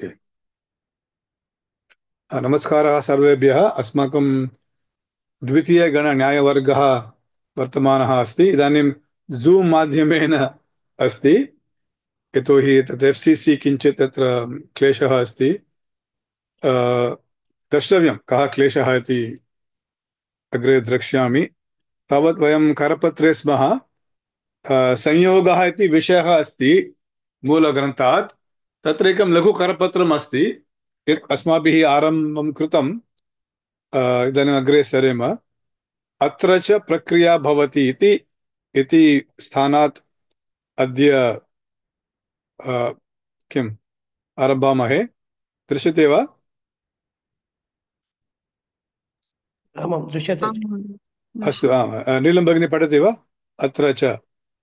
Okay. नमस्कारः सर्वेभ्यः। अस्माकं द्वितीयगणन्यायवर्गः वर्तमानः अस्ति। इदानीं ज़ूम् माध्यमेन अस्ति, यतोहि तत् FCC किञ्चित् तत्र क्लेशः अस्ति। द्रष्टव्यं कः क्लेशः इति अग्रे द्रक्ष्यामि। तावत् वयं करपत्रे स्मः। संयोगः इति विषयः अस्ति मूलग्रन्थात्। तत्र एकं लघुकरपत्रम् अस्ति यत् अस्माभिः आरम्भं कृतं। इदानीम् अग्रे सरेम। अत्र च प्रक्रिया भवति इति स्थानात् अद्य किम् आरभामहे। दृश्यते वा? आमां दृश्यते। आं महोदय, अस्तु। दृश्यते। नीलं भगिनी पठति वा? अत्र च।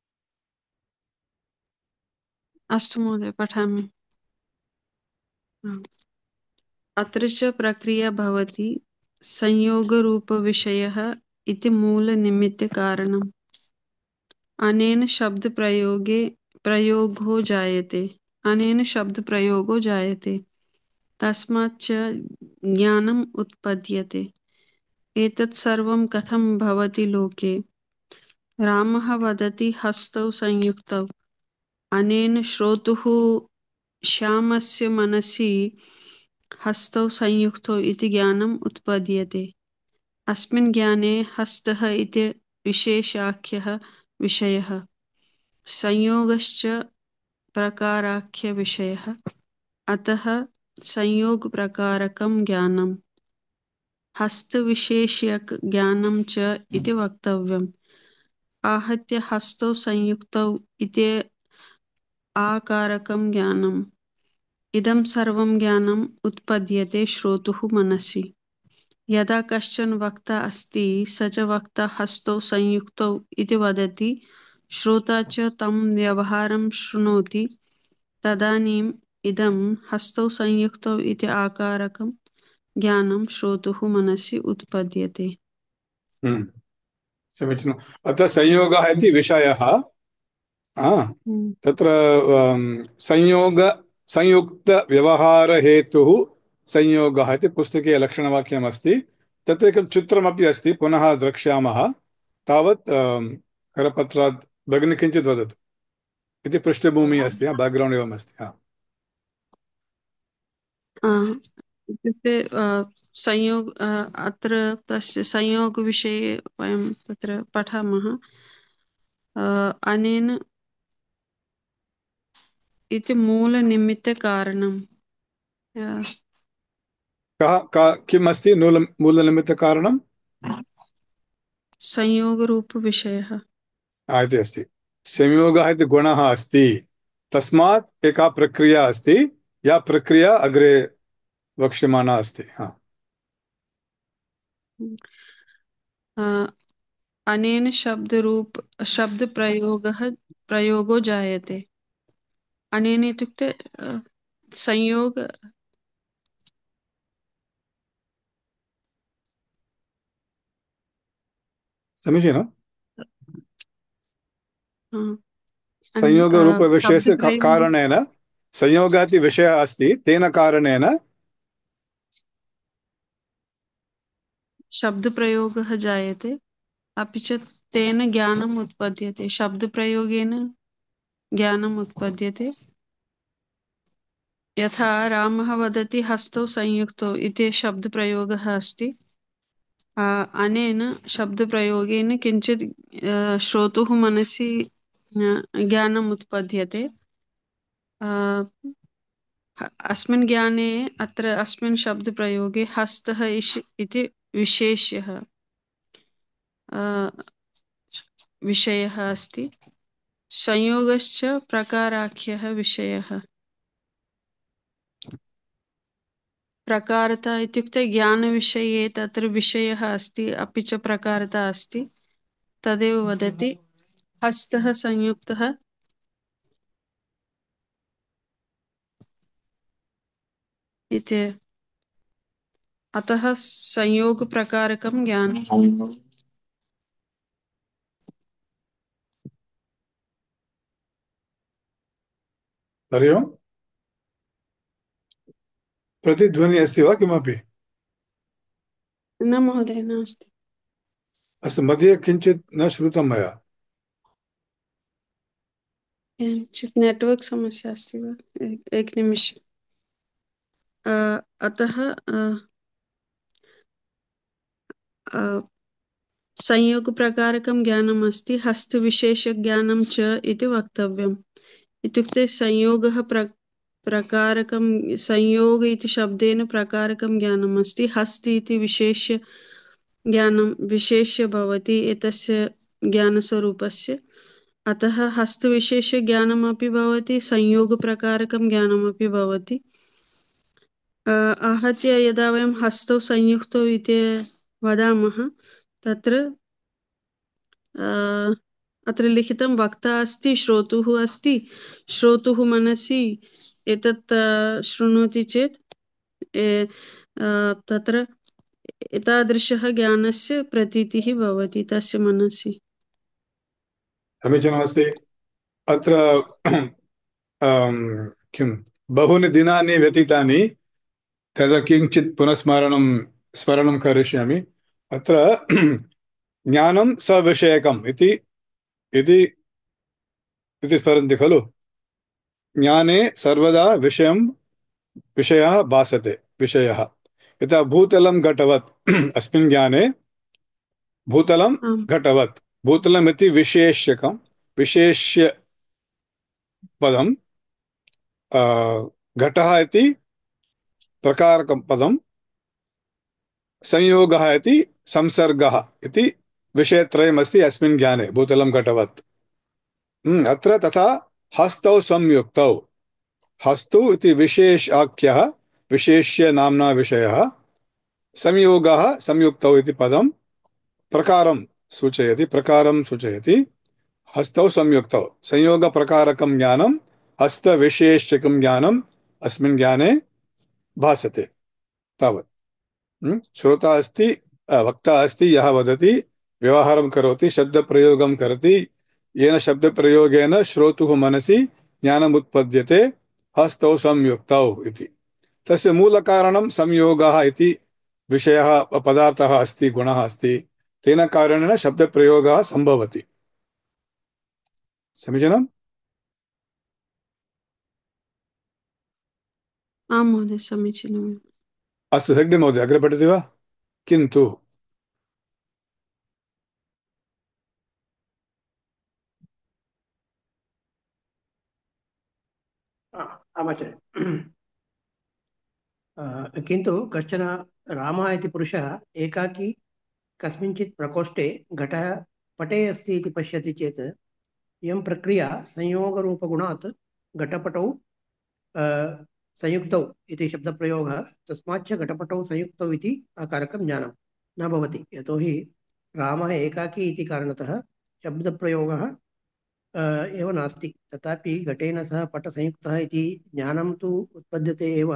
अस्तु महोदय, पठामि। आम्। अत्र च प्रक्रिया भवति संयोगरूपविषयः इति मूलनिमित्तकारणम्। अनेन प्रयोगो जायते। अनेन शब्दप्रयोगो जायते। तस्माच्च ज्ञानम् उत्पद्यते। एतत् सर्वं कथं भवति लोके? रामः वदति हस्तौ संयुक्तौ। अनेन श्रोतुः श्यामस्य मनसि हस्तौ संयुक्तौ इति ज्ञानम् उत्पद्यते। अस्मिन् ज्ञाने हस्तः इति विशेषाख्यः विषयः, संयोगश्च प्रकाराख्यविषयः। अतः संयोगप्रकारकं ज्ञानम् हस्तविशेष्यज्ञानं च इति वक्तव्यम्। आहत्य हस्तौ संयुक्तौ इति आकारकं ज्ञानम्। इदं सर्वं ज्ञानम् उत्पद्यते श्रोतुः मनसि। यदा कश्चन वक्ता अस्ति स च वक्ता हस्तौ संयुक्तौ इति वदति, श्रोता च तं व्यवहारं शृणोति, तदानीम् इदं हस्तौ संयुक्तौ इति आकारकं ज्ञानं श्रोतुः मनसि उत्पद्यते। समीचीनम्। अत्र संयोगः इति विषयः। तत्र संयोग संयुक्तव्यवहारहेतुः संयोगः इति पुस्तके लक्षणवाक्यमस्ति। तत्र एकं चित्रमपि अस्ति, पुनः द्रक्ष्यामः। तावत् करपत्रात् भगिनी किञ्चित् वदतु। इति पृष्ठभूमिः अस्ति, बैक्ग्रौण्ड् एवमस्ति। इत्युक्ते अत्र तस्य संयोगविषये वयं तत्र पठामः। अनेन इति मूलनिमित्तकारणम्। किम् अस्ति मूलनिमित्तकारणं? संयोगरूपविषयः। इति अस्ति। संयोगः इति गुणः अस्ति, तस्मात् एका प्रक्रिया अस्ति, या प्रक्रिया अग्रे वक्ष्यमाणा अस्ति। अनेन प्रयोगो जायते। अनेन इत्युक्ते संयोग। समीचीनम्। संयोगरूपविषयस्य शब्दप्रयोग कारणेन, संयोगः इति विषयः अस्ति, तेन कारणेन शब्दप्रयोगः जायते, अपि च तेन ज्ञानम् उत्पद्यते। शब्दप्रयोगेन ज्ञानम् उत्पद्यते। यथा रामः वदति हस्तौ संयुक्तौ इति शब्दप्रयोगः अस्ति। अनेन शब्दप्रयोगेन किञ्चित् श्रोतुः मनसि ज्ञानम् उत्पद्यते। अस्मिन् ज्ञाने अत्र अस्मिन् शब्दप्रयोगे हस्तः इति विशेष्यः विषयः अस्ति। संयोगश्च प्रकाराख्यः विषयः। प्रकारता इत्युक्ते ज्ञानविषये तत्र विषयः अस्ति, अपि च प्रकारता अस्ति। तदेव वदति हस्तः संयुक्तः इति। अतः संयोगप्रकारकं ज्ञानम्। हरि ओम्। प्रतिध्वनि अस्ति वा किमपि? न महोदय, नास्ति। अस्तु, मध्ये किञ्चित् न श्रुतं मया। किञ्चित् नेट्वर्क् समस्या अस्ति वा? एकनिमिषम्। अतः संयोगप्रकारकं ज्ञानम् अस्ति, हस्तविशेषज्ञानं च इति वक्तव्यम्। इत्युक्ते संयोगः प्रकारकं, संयोग इति शब्देन प्रकारकं ज्ञानम् अस्ति। हस्त इति विशेष्य ज्ञानं विशेष्य भवति एतस्य ज्ञानस्वरूपस्य। अतः हस्तविशेषज्ञानमपि भवति, संयोगप्रकारकं ज्ञानमपि भवति। आहत्य यदा वयं हस्तौ संयुक्तौ इति वदामः, तत्र अत्र लिखितं वक्ता अस्ति, श्रोतुः अस्ति। श्रोतुः मनसि एतत् शृणोति चेत् तत्र एतादृशः ज्ञानस्य प्रतीतिः भवति तस्य मनसि। समीचीनमस्ति। अत्र किं बहूनि दिनानि व्यतीतानि, तदा किञ्चित् पुनः स्मरणं करिष्यामि। अत्र ज्ञानं सविषयकम् इति इति इति स्मरन्ति खलु? ज्ञाने सर्वदा विषयः भासते, विषयः। यथा भूतलं घटवत् अस्मिन् ज्ञाने भूतलं आम्। घटवत्, भूतलम् इति विशेष्यकं, विशेष्य पदं, घटः इति प्रकारकं पदं, संयोगः इति संसर्गः इति विषयत्रयमस्ति अस्मिन् ज्ञाने भूतलं घटवत्। अत्र तथा हस्तौ संयुक्तौ, हस्तौ इति विशेषाख्यः, विशेष्य नाम्ना विषयः, संयोगः संयुक्तौ इति पदं प्रकारं सूचयति। हस्तौ संयुक्तौ संयोगप्रकारकं ज्ञानं, हस्तविशेष्यकं ज्ञानम् अस्मिन् ज्ञाने भासते। तावत्। श्रोता अस्ति, वक्ता अस्ति, यः वदति, व्यवहारं करोति, शब्दप्रयोगं करोति, येन शब्दप्रयोगेन श्रोतुः मनसि ज्ञानम् उत्पद्यते, हस्तौ संयुक्तौ इति। तस्य मूलकारणं संयोगः इति विषयः, पदार्थः अस्ति, गुणः अस्ति। तेन कारणेन शब्दप्रयोगः सम्भवति। समीचीनम्? आं महोदय, समीचीनम्। अस्तु, हेग्डे महोदय, अग्रे पठति वा? किन्तु आचार्य। किन्तु कश्चन रामः इति पुरुषः एकाकी कस्मिंश्चित् प्रकोष्ठे घटः पटे अस्ति इति पश्यति चेत् इयं प्रक्रिया संयोगरूपगुणात् घटपटौ संयुक्तौ इति शब्दप्रयोगः, तस्माच्च घटपटौ संयुक्तौ इति आकारकं ज्ञानं न भवति। यतोहि रामः एकाकी इति कारणतः शब्दप्रयोगः एव नास्ति। तथापि घटेन सह पटसंयुक्तः इति ज्ञानं तु उत्पद्यते एव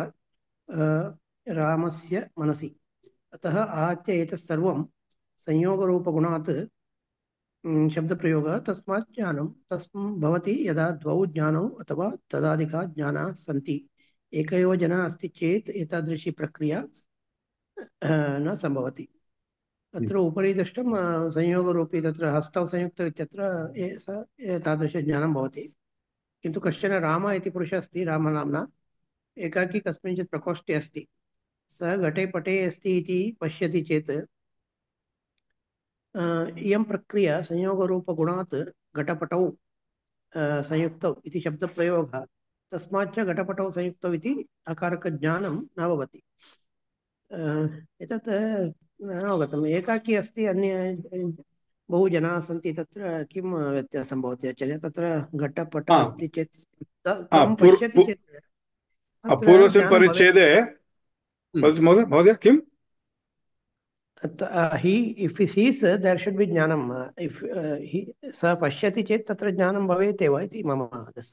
रामस्य मनसि। अतः आहत्य एतत् सर्वं संयोगरूपगुणात् शब्दप्रयोगः, तस्मात् ज्ञानं तस्मिन् भवति। यदा द्वौ ज्ञानौ अथवा तदाधिका ज्ञानाः सन्ति, एक एव जनः अस्ति चेत् एतादृशी प्रक्रिया न सम्भवति। अत्र उपरि दृष्टं संयोगरूपी, तत्र हस्तौ संयुक्तौ इत्यत्र एतादृशज्ञानं भवति। किन्तु कश्चन रामः इति पुरुषः अस्ति, रामनाम्ना, एकाकी कस्मिंश्चित् प्रकोष्ठे अस्ति, सः घटे पटे अस्ति इति पश्यति चेत् इयं प्रक्रिया संयोगरूपगुणात् घटपटौ संयुक्तौ इति शब्दप्रयोगः, तस्माच्च घटपटौ संयुक्तौ इति आकारकज्ञानं न भवति। एतत् न अवगतम्। एकाकी अस्ति, अन्य बहु जनाः सन्ति, तत्र किं व्यत्यासं भवति आचार्य? तत्र घटपट अस्ति चेत् तं पश्यति चेत् पूर्वस्मिन् परिच्छेदे महोदय किम्? if he sees, there should be jnanam. If he सः पश्यति चेत् तत्र ज्ञानं भवेत् एव इति मम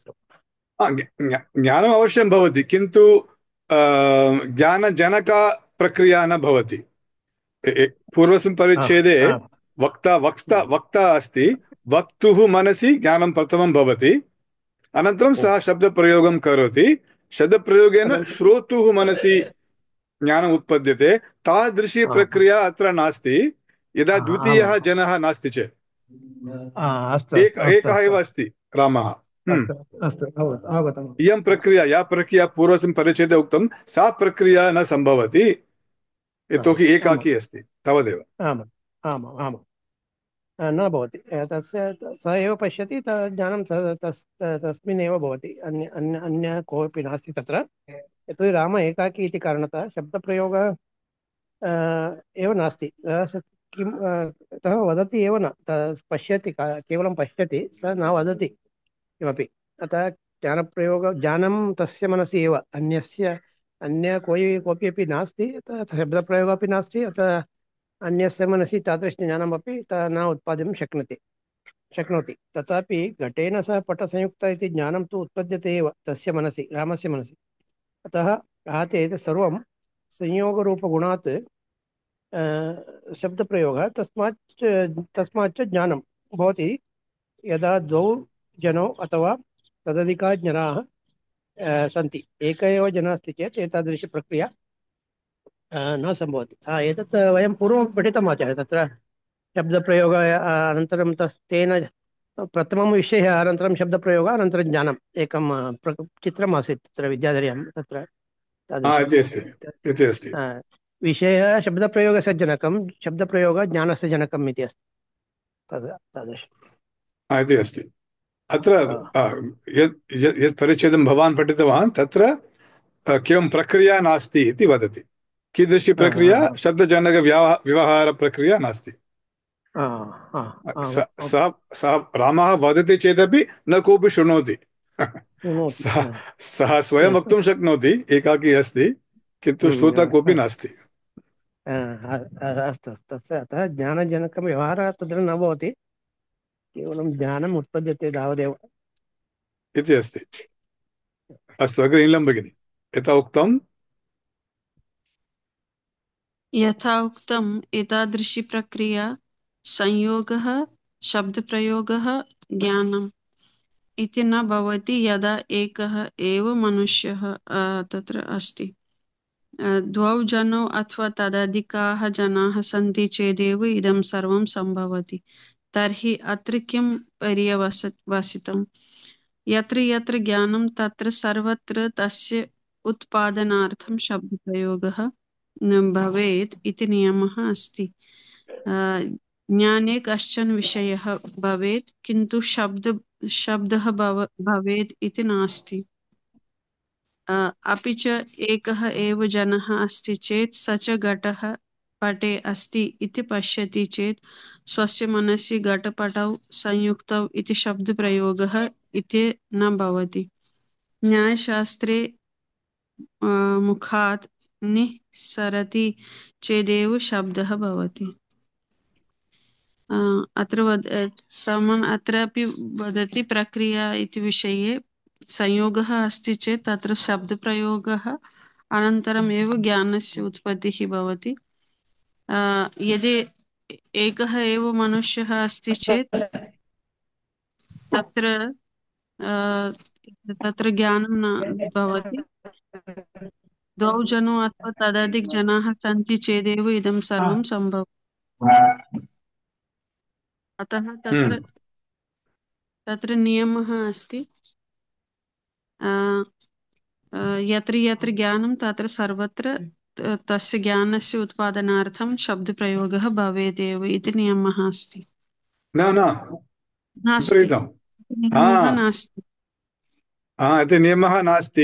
ज्ञानम् अवश्यं भवति, किन्तु ज्ञानजनका प्रक्रिया न भवति। पूर्वस्मिन् परिच्छेदे वक्ता अस्ति, वक्तुः मनसि ज्ञानं प्रथमं भवति, अनन्तरं सः शब्दप्रयोगं करोति, शब्दप्रयोगेन श्रोतुः मनसि ज्ञानम् उत्पद्यते तादृशी प्रक्रिया अत्र नास्ति यदा द्वितीयः आमाम् जनः नास्ति चेत् अस्तु अस्तु अस्तु एकः एव अस्तु अस्ति रामः अस्तु अस्तु अवगतम् इयं प्रक्रिया या प्रक्रिया पूर्वस्मिन् परिच्छेदे उक्तं सा प्रक्रिया न सम्भवति यतोहि आमाम् एकाकी अस्ति तावदेव आमाम् आमाम् आमाम् न भवति तस्य स एव पश्यति ज्ञानं तस्मिन् एव भवति अन्य कोऽपि नास्ति तत्र यतोहि राम एकाकी इति कारणतः शब्दप्रयोगः एव नास्ति किं सः वदति एव न पश्यति केवलं पश्यति स न वदति किमपि अतः ज्ञानं तस्य मनसि एव अन्य कोऽपि अपि नास्ति अतः शब्दप्रयोगः अपि नास्ति अतः अन्यस्य मनसि तादृशज्ञानमपि न उत्पाद्यं शक्नोति तथापि घटेन सह पटसंयुक्त इति ज्ञानं तु उत्पद्यते एव तस्य मनसि रामस्य मनसि अतः आहते एतत् सर्वं संयोगरूपगुणात् शब्दप्रयोगः तस्माच्च ज्ञानं भवति यदा द्वौ जनौ अथवा तदधिकाः जनाः सन्ति एक एव जनः अस्ति चेत् एतादृशी प्रक्रिया न सम्भवति एतत् वयं पूर्वं पठितम् आचार्य तत्र शब्दप्रयोगः अनन्तरं तेन प्रथमं विषयः अनन्तरं शब्दप्रयोगः अनन्तरं ज्ञानम् एकं चित्रम् आसीत् तत्र विद्याधर्यां तत्र तादृशम् इति अस्ति विषयः शब्दप्रयोगस्य जनकं शब्दप्रयोगः ज्ञानस्य जनकम् इति अस्ति तादृशम् इति अस्ति अत्र यत् परिच्छेदं भवान् पठितवान् तत्र केवलं प्रक्रिया नास्ति इति वदति कीदृशी प्रक्रिया शब्दजनकव्यवहारप्रक्रिया नास्ति सः रामः वदति चेदपि न कोऽपि शृणोति सः स्वयं वक्तुं शक्नोति एकाकी अस्ति किन्तु श्रोता कोऽपि नास्ति अस्तु अस्तु अतः ज्ञानजनकं व्यवहारः तत्र न भवति केवलं ज्ञानम् उत्पद्यते तावदेव इति अस्ति अस्तु अग्रे नीलं भगिनि यथा उक्तम् एतादृशी प्रक्रिया संयोगः शब्दप्रयोगः ज्ञानम् इति न भवति यदा एकः एव मनुष्यः तत्र अस्ति द्वौ जनौ अथवा तदधिकाः जनाः सन्ति चेदेव इदं सर्वं सम्भवति तर्हि अत्र किं पर्यवसितम् यत्र यत्र ज्ञानं तत्र सर्वत्र तस्य उत्पादनार्थं शब्दप्रयोगः भवेत् इति नियमः अस्ति ज्ञाने कश्चन विषयः भवेत् किन्तु शब्दः भवेत् इति नास्ति अपि च एकः एव जनः अस्ति चेत् स च घटः पटे अस्ति इति पश्यति चेत् स्वस्य मनसि घटपटौ संयुक्तौ इति शब्दप्रयोगः इति न भवति न्यायशास्त्रे मुखात् निःसरति चेदेव शब्दः भवति अत्रापि वदति प्रक्रिया इति विषये संयोगः अस्ति चेत् तत्र शब्दप्रयोगः अनन्तरम् एव ज्ञानस्य उत्पत्तिः भवति यदि एकः एव मनुष्यः अस्ति चेत् तत्र ज्ञानं न भवति द्वौ जनौ अथवा तदधिक जनाः सन्ति चेदेव इदं सर्वं सम्भवति अतः तत्र नियमः अस्ति यत्र यत्र ज्ञानं तत्र सर्वत्र तस्य ज्ञानस्य उत्पादनार्थं शब्दप्रयोगः भवेदेव इति नियमः अस्ति इति नियमः नास्ति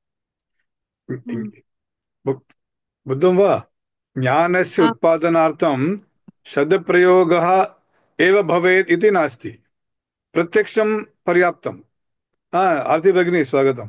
बुद्धं वा ज्ञानस्य उत्पादनार्थं शब्दप्रयोगः एव भवेत् इति नास्ति प्रत्यक्षं पर्याप्तम् आरती भगिनी स्वागतम्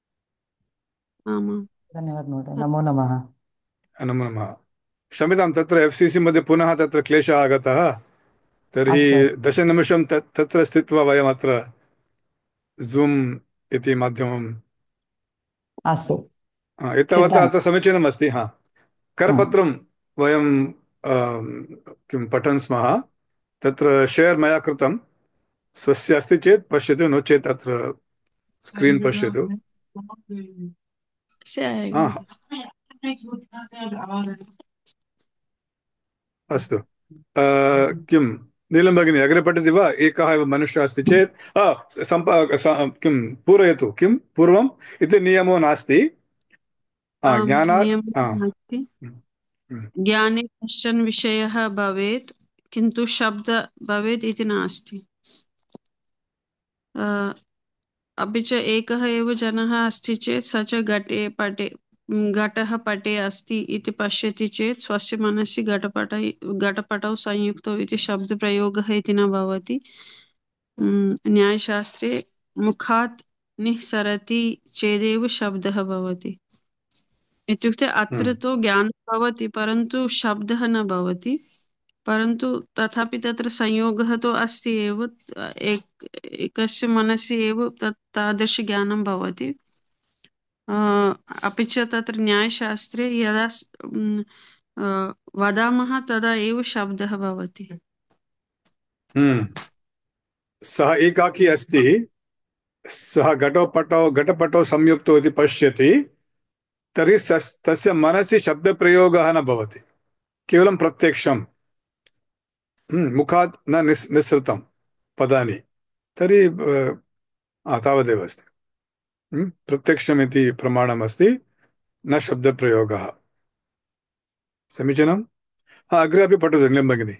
धन्यवादः महोदय नमो नमः नमो नमः क्षम्यतां तत्र FCC मध्ये पुनः तत्र क्लेशः आगतः तर्हि 10 निमिषं तत्र स्थित्वा वयम् अत्र Zoom इति माध्यमम् अस्तु एतावता अत्र समीचीनम् अस्ति करपत्रं वयं किं पठन् स्मः तत्र शेर् मया कृतं स्वस्य अस्ति चेत् पश्यतु नो चेत् अत्र स्क्रीन् पश्यतु अस्तु किं नीलं भगिनी अग्रे पठति वा एकः एव मनुष्यः अस्ति चेत् किं पूरयतु किं पूर्वम् इति नियमो नास्ति ज्ञानात् नियमः नास्ति। हम्म, ज्ञाने कश्चन विषयः भवेत् किन्तु शब्द भवेत् इति नास्ति। अपि च एकः एव जनः अस्ति चेत् स च घटः पटे अस्ति इति पश्यति चेत् स्वस्य मनसि घटपटौ संयुक्तौ इति शब्दप्रयोगः इति न भवति। न्यायशास्त्रे मुखात् निःसरति चेदेव शब्दः भवति। इत्युक्ते अत्र तु ज्ञानं भवति परन्तु शब्दः न भवति, परन्तु तथापि तत्र संयोगः तु अस्ति एव। एकस्य मनसि एव तादृश ज्ञानं भवति। अपि च तत्र न्यायशास्त्रे यदा वदामः तदा एव शब्दः भवति। सः एकाकी अस्ति, सः घटपटौ संयुक्तौ इति पश्यति, तर्हि तस्य मनसि शब्दप्रयोगः न भवति, केवलं प्रत्यक्षं मुखात् न निःसृतं पदानि, तर्हि तावदेव अस्ति। प्रत्यक्षमिति प्रमाणमस्ति, न शब्दप्रयोगः। समीचीनम्। अग्रे अपि पठतु नीलं भगिनि।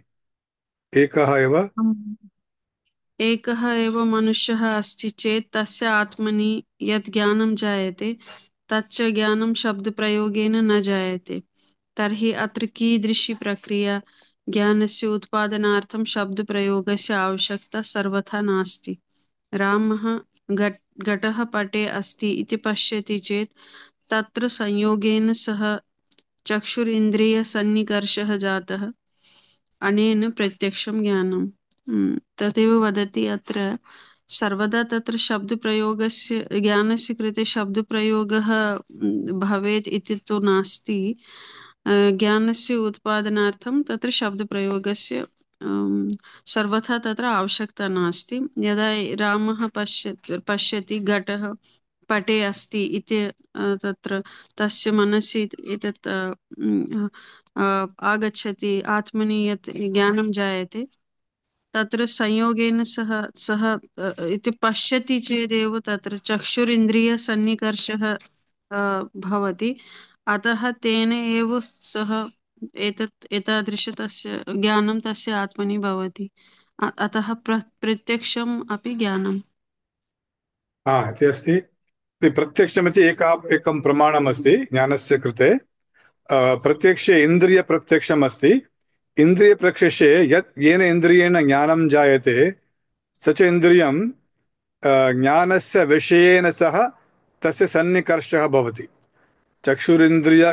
एकः एव मनुष्यः अस्ति चेत् तस्य आत्मनि यत् ज्ञानं जायते तच्च ज्ञानं शब्दप्रयोगेन न जायते। तर्हि अत्र कीदृशी प्रक्रिया? ज्ञानस्य उत्पादनार्थं शब्दप्रयोगस्य आवश्यकता सर्वथा नास्ति। रामः घटः पटे अस्ति इति पश्यति चेत् तत्र संयोगेन सह चक्षुरिन्द्रियसन्निकर्षः जातः, अनेन प्रत्यक्षं ज्ञानम्। तदेव वदति अत्र सर्वदा तत्र शब्दप्रयोगस्य ज्ञानस्य कृते शब्दप्रयोगः भवेत् इति तु नास्ति। ज्ञानस्य उत्पादनार्थं तत्र शब्दप्रयोगस्य सर्वथा तत्र आवश्यकता नास्ति। यदा रामः पश्यति घटः पटे अस्ति इति तत्र तस्य मनसि एतत् आगच्छति, आत्मनि यत् ज्ञानं जायते तत्र संयोगेन सह इति पश्यति चेदेव तत्र चक्षुरिन्द्रियसन्निकर्षः भवति। अतः तेन एव सः एतादृश तस्य ज्ञानं तस्य आत्मनि भवति। अतः प्रत्यक्षम् अपि ज्ञानम् इति अस्ति। प्रत्यक्षमिति एकं प्रमाणमस्ति ज्ञानस्य कृते। प्रत्यक्षे इन्द्रियप्रत्यक्षम् अस्ति। इन्द्रियप्रत्यक्षे येन इन्द्रियेण ज्ञानं जायते स च इन्द्रियं ज्ञानस्य विषयेन सह तस्य सन्निकर्षः भवति। चक्षुरिन्द्रिय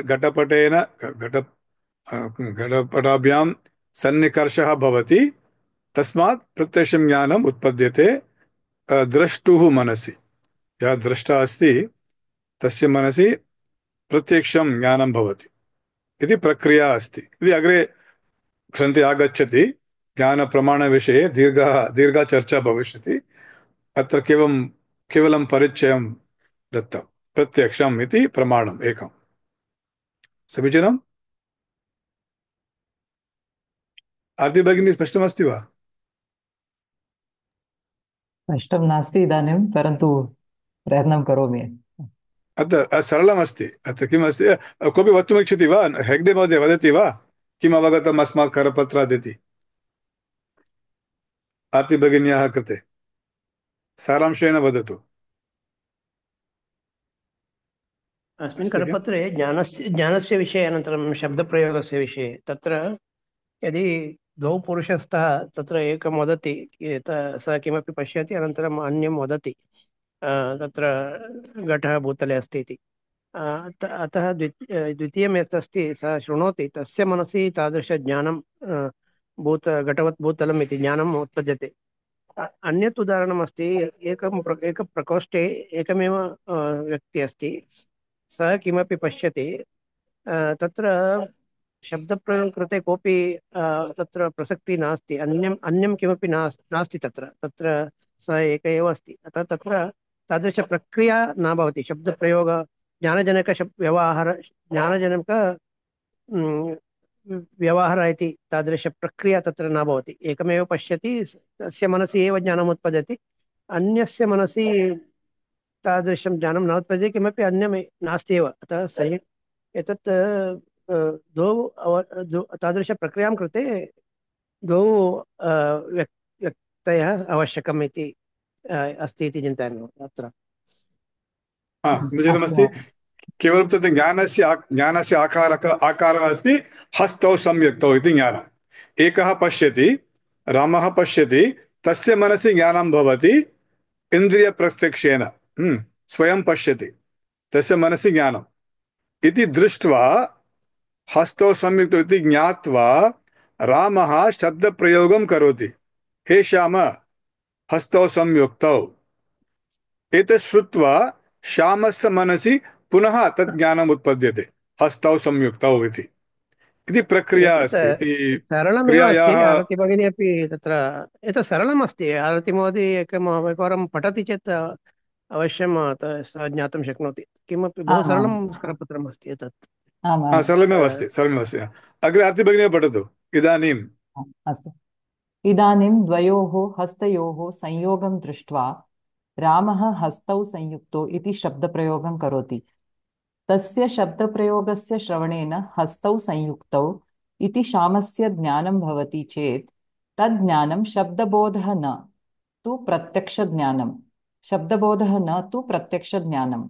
घटपटाभ्यां सन्निकर्षः भवति, तस्मात् प्रत्यक्षं ज्ञानम् उत्पद्यते द्रष्टुः मनसि। यः द्रष्टा अस्ति तस्य मनसि प्रत्यक्षं ज्ञानं भवति इति प्रक्रिया अस्ति। यदि अग्रे ग्रन्थे आगच्छति ज्ञानप्रमाणविषये दीर्घा चर्चा भविष्यति। अत्र केवलं परिचयं दत्तं। प्रत्यक्षम् इति प्रमाणम् एकम्। समीचीनम्। आरती भगिनी स्पष्टमस्ति वा? स्पष्टं नास्ति इदानीं, परन्तु प्रयत्नं करोमि। अत्र सरलमस्ति। अत्र किम् अस्ति, कोऽपि वक्तुमिच्छति वा? हेग्डे महोदय वदति वा किम् अवगतम् अस्मात् करपत्रात् इति? आरती भगिन्याः कृते सारांशेन वदतु। अस्मिन् करपत्रे ज्ञानस्य विषये अनन्तरं शब्दप्रयोगस्य विषये तत्र यदि द्वौ पुरुषस्तः तत्र एकं वदति सः किमपि पश्यति अनन्तरम् अन्यं वदति तत्र घटः भूतले अस्ति इति। अतः द्वितीयं यत् अस्ति सः शृणोति, तस्य मनसि तादृशज्ञानं घटवत् भूतलम् इति ज्ञानम् उत्पद्यते। अन्यत् उदाहरणमस्ति, एकप्रकोष्ठे एकमेव व्यक्ति अस्ति, सः किमपि पश्यति, तत्र शब्दप्रयोगं कृते कोऽपि तत्र प्रसक्तिः नास्ति, अन्यं किमपि नास्ति तत्र सः एक एव अस्ति। अतः तत्र तादृशप्रक्रिया न भवति। ज्ञानजनक व्यवहार ज्ञानजनक व्यवहारः इति तादृशप्रक्रिया तत्र न भवति। एकमेव पश्यति, तस्य मनसि एव ज्ञानम् उत्पद्यते, अन्यस्य मनसि तादृशं ज्ञानं न उत्पद्यते, किमपि अन्यं नास्ति एव। अतः एतत् तादृशप्रक्रियां कृते द्वौ व्यक्तयः आवश्यकम् इति अस्ति इति चिन्तयामि अत्र। समीचीनमस्ति। केवलं तत् ज्ञानस्य आकारः अस्ति हस्तौ संयुक्तौ इति ज्ञानम्। एकः पश्यति, रामः पश्यति, तस्य मनसि ज्ञानं भवति इन्द्रियप्रत्यक्षेन। स्वयं पश्यति, तस्य मनसि ज्ञानम् इति दृष्ट्वा हस्तौ संयुक्तौ इति ज्ञात्वा रामः शब्दप्रयोगं करोति, हे श्याम हस्तौ संयुक्तौ। एतत् श्रुत्वा श्यामस्य मनसि पुनः तत् ज्ञानम् उत्पद्यते, हस्तौ संयुक्तौ इति प्रक्रिया अस्ति। एतत् इति सरलमेव अस्ति। क्रियायाः आरति भगिनी अपि तत्र एतत् सरलम् अस्ति। आरति महोदय एकवारं पठति चेत् अवश्यं सः ज्ञातुं शक्नोति। किमपि बहु आमाम् सरलं करपत्रम् अस्ति एतत्। आमाम् सरलमेव अस्ति, सरलमेव अस्ति। अग्रे आरति भगिनी पठतु इदानीं। अस्तु। इदानीं द्वयोः हस्तयोः संयोगं दृष्ट्वा रामः हस्तौ संयुक्तौ इति शब्दप्रयोगं करोति। तस्य शब्दप्रयोगस्य श्रवणेन हस्तौ संयुक्तौ इति श्यामस्य ज्ञानं भवति चेत् तद् ज्ञानं शब्दबोधः न तु प्रत्यक्षज्ञानं। शब्दबोधः न तु प्रत्यक्षज्ञानम्।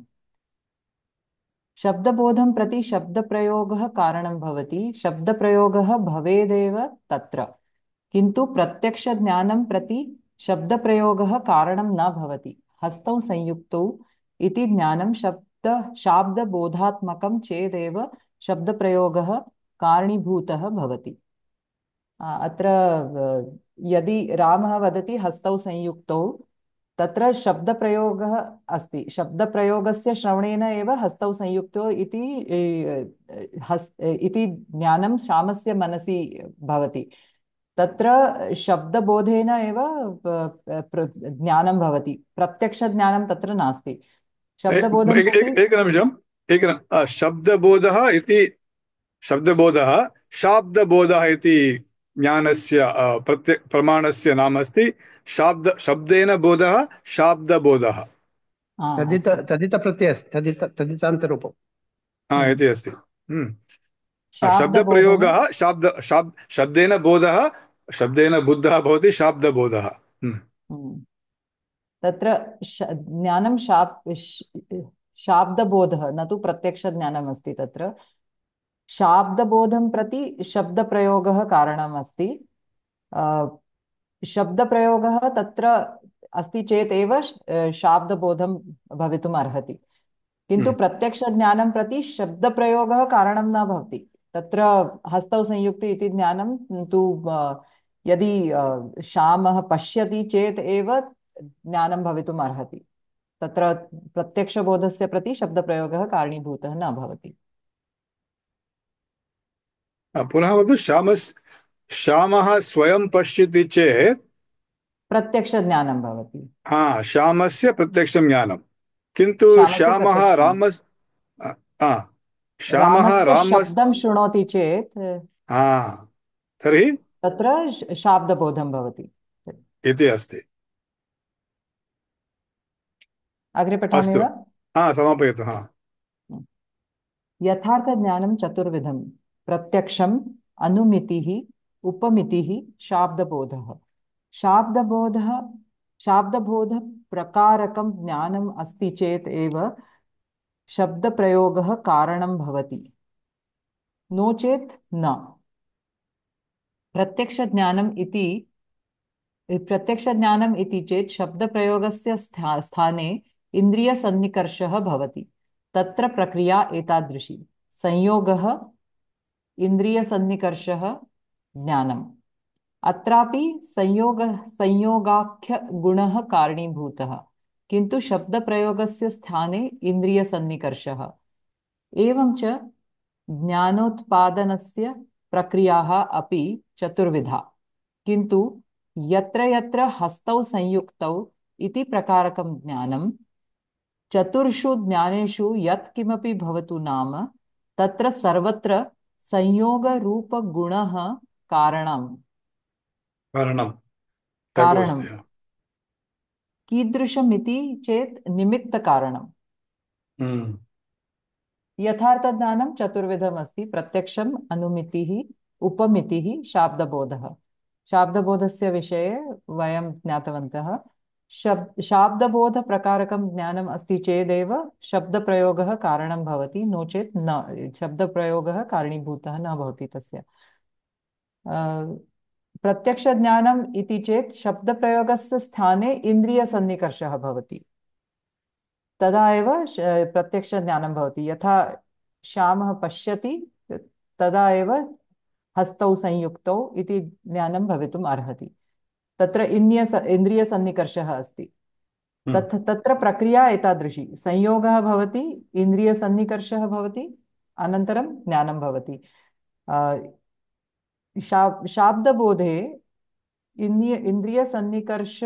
शब्दबोधं प्रति शब्दप्रयोगः कारणं भवति। शब्दप्रयोगः भवेदेव तत्र, किन्तु प्रत्यक्षज्ञानं प्रति शब्दप्रयोगः कारणं न भवति। हस्तौ संयुक्तौ इति ज्ञानं शाब्दबोधात्मकं चेदेव शब्दप्रयोगः कारणीभूतः भवति। अत्र यदि रामः वदति हस्तौ संयुक्तौ, तत्र शब्दप्रयोगः अस्ति। शब्दप्रयोगस्य श्रवणेन एव हस्तौ संयुक्तौ इति ज्ञानं श्यामस्य मनसि भवति। तत्र शब्दबोधेन एव ज्ञानं भवति, प्रत्यक्षज्ञानं तत्र नास्ति। शब्दबोधं प्रति एकनिमिषम्। शब्दबोधः शाब्दबोधः इति ज्ञानस्य प्रमाणस्य नाम अस्ति। शब्देन बोधः शाब्दबोधः तदितप्रत्ययः अस्ति, तदितान्तरूपम्। इति अस्ति। शाब्दबोधः शब्दप्रयोगः शब्देन बोधः, शब्देन बुद्धः भवति शाब्दबोधः। तत्र ज्ञानं शाब्दबोधः न तु प्रत्यक्षज्ञानम् अस्ति। तत्र शाब्दबोधं प्रति शब्दप्रयोगः कारणम् अस्ति। शब्दप्रयोगः तत्र अस्ति चेत् एव शाब्दबोधं भवितुम् अर्हति, किन्तु प्रत्यक्षज्ञानं प्रति शब्दप्रयोगः कारणं न भवति। तत्र हस्तौ संयुक्ते इति ज्ञानं तु यदि श्यामः पश्यति चेत् एव ज्ञानं भवितुम् अर्हति। तत्र प्रत्यक्षबोधस्य प्रति शब्दप्रयोगः कारणीभूतः न भवति। पुनः वदतु। श्यामः स्वयं पश्यति चेत् प्रत्यक्षज्ञानं भवति। श्यामस्य प्रत्यक्षं ज्ञानं, किन्तु श्यामः शब्दं शृणोति चेत् तर्हि तत्र शाब्दबोधं भवति इति अस्ति। अग्रे पठामि वा? समापयतु। यथार्थज्ञानं चतुर्विधं: प्रत्यक्षम्, अनुमितिः, उपमितिः, शाब्दबोधः। शाब्दबोधप्रकारकं ज्ञानम् अस्ति चेत् एव शब्दप्रयोगः कारणं भवति, नो चेत् न। प्रत्यक्षज्ञानम् इति चेत् शब्दप्रयोगस्य स्थाने इन्द्रियसन्निकर्षः भवति। तत्र प्रक्रिया एतादृशी: संयोगः, इन्द्रियसन्निकर्षः, ज्ञानम्। अत्रापि संयोगाख्यगुणः कारणीभूतः, किन्तु शब्दप्रयोगस्य स्थाने इन्द्रियसन्निकर्षः। एवं च ज्ञानोत्पादनस्य प्रक्रियाः अपि चतुर्विधा, किन्तु यत्र यत्र हस्तौ संयुक्तौ इति प्रकारकं ज्ञानं चतुर्षु ज्ञानेषु यत् किमपि भवतु नाम तत्र सर्वत्र संयोगरूपगुणः कारणं कारणं टैप् कारणं अस्ति कीदृशमिति चेत् निमित्तकारणम् यथार्थज्ञानं चतुर्विधमस्ति प्रत्यक्षम् अनुमितिः उपमितिः शाब्दबोधः शाब्दबोधस्य विषये वयं ज्ञातवन्तः शाब्दबोधप्रकारकं ज्ञानम् अस्ति चेदेव शब्दप्रयोगः कारणं भवति नो चेत् न शब्दप्रयोगः कारणीभूतः न भवति तस्य प्रत्यक्षज्ञानम् इति चेत् शब्दप्रयोगस्य स्थाने इन्द्रियसन्निकर्षः भवति तदा एव प्रत्यक्षज्ञानं भवति यथा श्यामः पश्यति तदा एव हस्तौ संयुक्तौ इति ज्ञानं भवितुम् अर्हति तत्र इन्द्रियसन्निकर्षः अस्ति तत्र प्रक्रिया एतादृशी संयोगः भवति इन्द्रियसन्निकर्षः भवति अनन्तरं ज्ञानं भवति शाब्दबोधे इन्द्रियसन्निकर्ष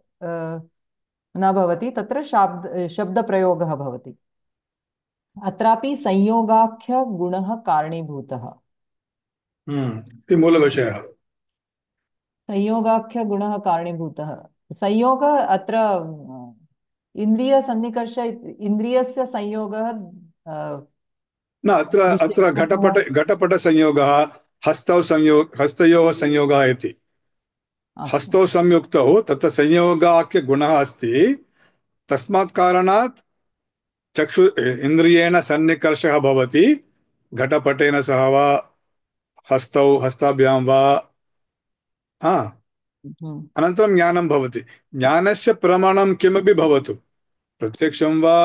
न भवति तत्र शब्दप्रयोगः भवति अत्रापि संयोगाख्यगुणः कारणीभूतः इति मूलविषयः संयोगाख्यगुणः कारणीभूतः संयोग अत्र इन्द्रियसन्निकर्ष इन्द्रियस्य संयोगः न अत्र घटपटसंयोगः हस्तयोः संयोगः इति हस्तौ संयुक्तौ तत्र संयोगाख्यगुणः अस्ति तस्मात् कारणात् चक्षु इन्द्रियेण सन्निकर्षः भवति घटपटेन सह वा हस्ताभ्यां वा अनन्तरं ज्ञानं भवति ज्ञानस्य प्रमाणं किमपि भवतु प्रत्यक्षं वा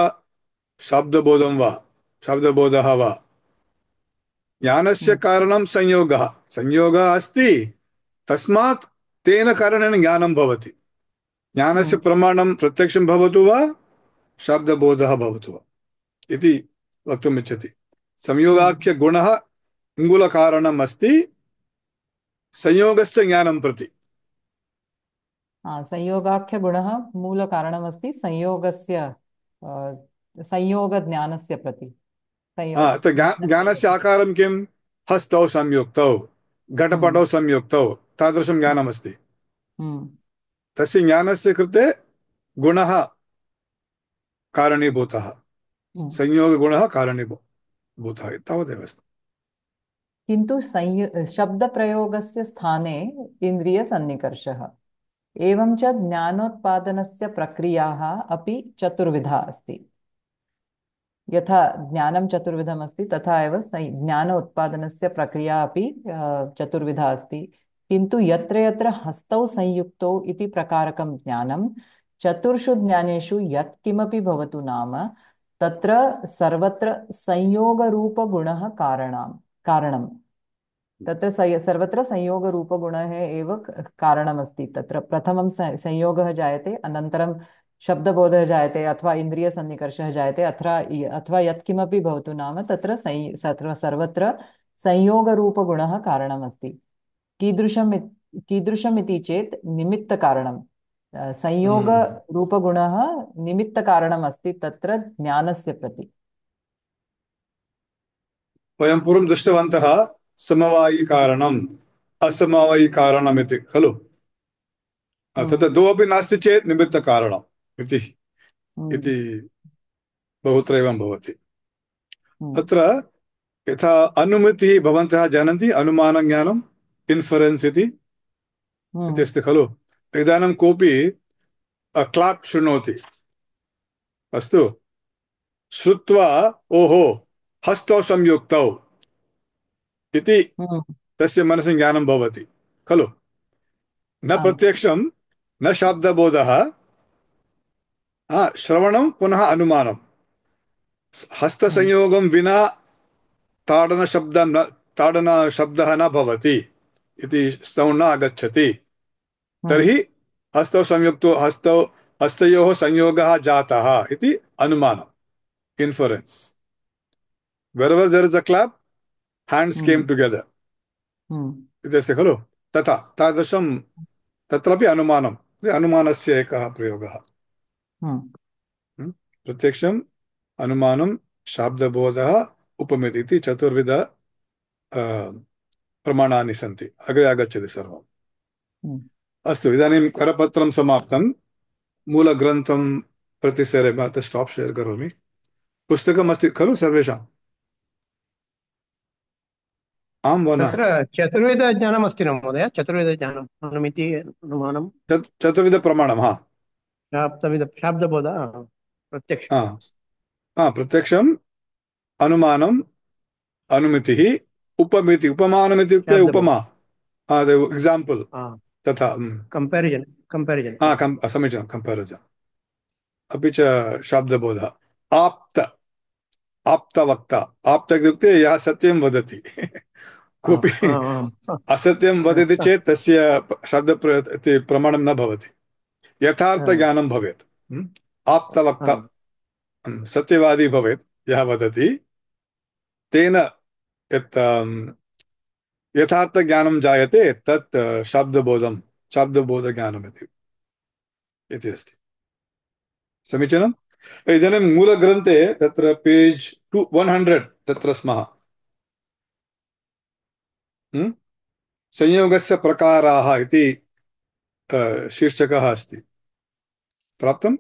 शाब्दबोधः वा ज्ञानस्य कारणं संयोगः अस्ति तस्मात् तेन कारणेन ज्ञानं भवति ज्ञानस्य प्रमाणं प्रत्यक्षं भवतु वा शाब्दबोधः भवतु वा इति वक्तुम् इच्छति संयोगाख्यगुणः मूलकारणम् अस्ति संयोगस्य ज्ञानं प्रति संयोगाख्यगुणः मूलकारणमस्ति संयोगस्य संयोगज्ञानस्य प्रति ज्ञानस्य आकारं किं हस्तौ संयुक्तौ घटपटौ संयुक्तौ तादृशं ज्ञानमस्ति तस्य ज्ञानस्य कृते गुणः कारणीभूतः संयोगगुणः कारणीभूतः तावदेव अस्ति किन्तु शब्दप्रयोगस्य स्थाने इन्द्रियसन्निकर्षः एवं च ज्ञानोत्पादनस्य प्रक्रियाः अपि चतुर्विधा अस्ति यथा ज्ञानं चतुर्विधमस्ति तथा एव ज्ञानोत्पादनस्य प्रक्रिया अपि चतुर्विधा अस्ति किन्तु यत्र यत्र हस्तौ संयुक्तौ इति प्रकारकं ज्ञानं चतुर्षु ज्ञानेषु यत्किमपि भवतु नाम तत्र सर्वत्र संयोगरूपगुणः कारणं तत्र सर्वत्र संयोगरूपगुणः एव कारणमस्ति तत्र प्रथमं संयोगः जायते अनन्तरं शब्दबोधः जायते अथवा इन्द्रियसन्निकर्षः जायते अथवा यत्किमपि भवतु नाम तत्र सर्वत्र संयोगरूपगुणः कारणमस्ति कीदृशमिति चेत् निमित्तकारणं संयोगरूपगुणः निमित्तकारणम् अस्ति तत्र ज्ञानस्य प्रति वयं पूर्वं दृष्टवन्तः समवायिकारणम् असमवायिकारणम् इति खलु तत्र द्वौ अपि नास्ति चेत् निमित्तकारणम् इति बहुत्र एवं भवति अत्र यथा अनुमितिः भवन्तः जानन्ति अनुमानज्ञानम् इन्फरेन्स् इति अस्ति खलु इदानीं कोऽपि क्लाप् शृणोति अस्तु श्रुत्वा ओहो हस्तौ संयुक्तौ इति तस्य मनसि ज्ञानं भवति खलु न प्रत्यक्षं न शाब्दबोधः श्रवणं पुनः अनुमानं हस्तसंयोगं विना ताडनशब्दः न भवति इति सौण्ड् न आगच्छति तर्हि हस्तौ संयुक्तौ हस्तयोः संयोगः जातः इति अनुमानम् inference wherever there is a clap hands came together इति अस्ति खलु तथा तादृशं तत्रापि अनुमानम् अनुमानस्य एकः प्रयोगः प्रत्यक्षम् अनुमानं शाब्दबोधः उपमिति इति चतुर्विध प्रमाणानि सन्ति। अग्रे आगच्छति सर्वम्। अस्तु, इदानीं करपत्रं समाप्तं। मूलग्रन्थं प्रति सेरेम। स्टाप् शेर् करोमि। पुस्तकम् अस्ति खलु सर्वेषाम्? आं वा न? तत्र चतुर्विधज्ञानमस्ति न महोदय? चतुर्विधज्ञानम्, अनुमिति, अनुमानं, चतुर्विधप्रमाणं। हा, शाब्दबोध, प्रत्यक्ष। प्रत्यक्षम्, अनुमानम्, अनुमितिः, उपमिति। उपमानमिति इत्युक्ते शाब्दबोध, उपमा, एक्साम्पल् तथा। कम्पेरिजन्। समीचीनं, कम्पेरिजन्। अपि च शाब्दबोधः। आप्त, आप्तवक्ता। आप्त इत्युक्ते यः सत्यं वदति। कोऽपि असत्यं वदति चेत् तस्य प्रमाणं न भवति। यथार्थज्ञानं भवेत्। आप्तवक्ता सत्यवादी भवेत् यः वदति, तेन यत् यथार्थज्ञानं जायते तत् शाब्दबोधज्ञानम् इति अस्ति। समीचीनम्। इदानीं मूलग्रन्थे तत्र पेज् 100 तत्र स्मः। संयोगस्य प्रकाराः इति शीर्षकः अस्ति। प्राप्तम्?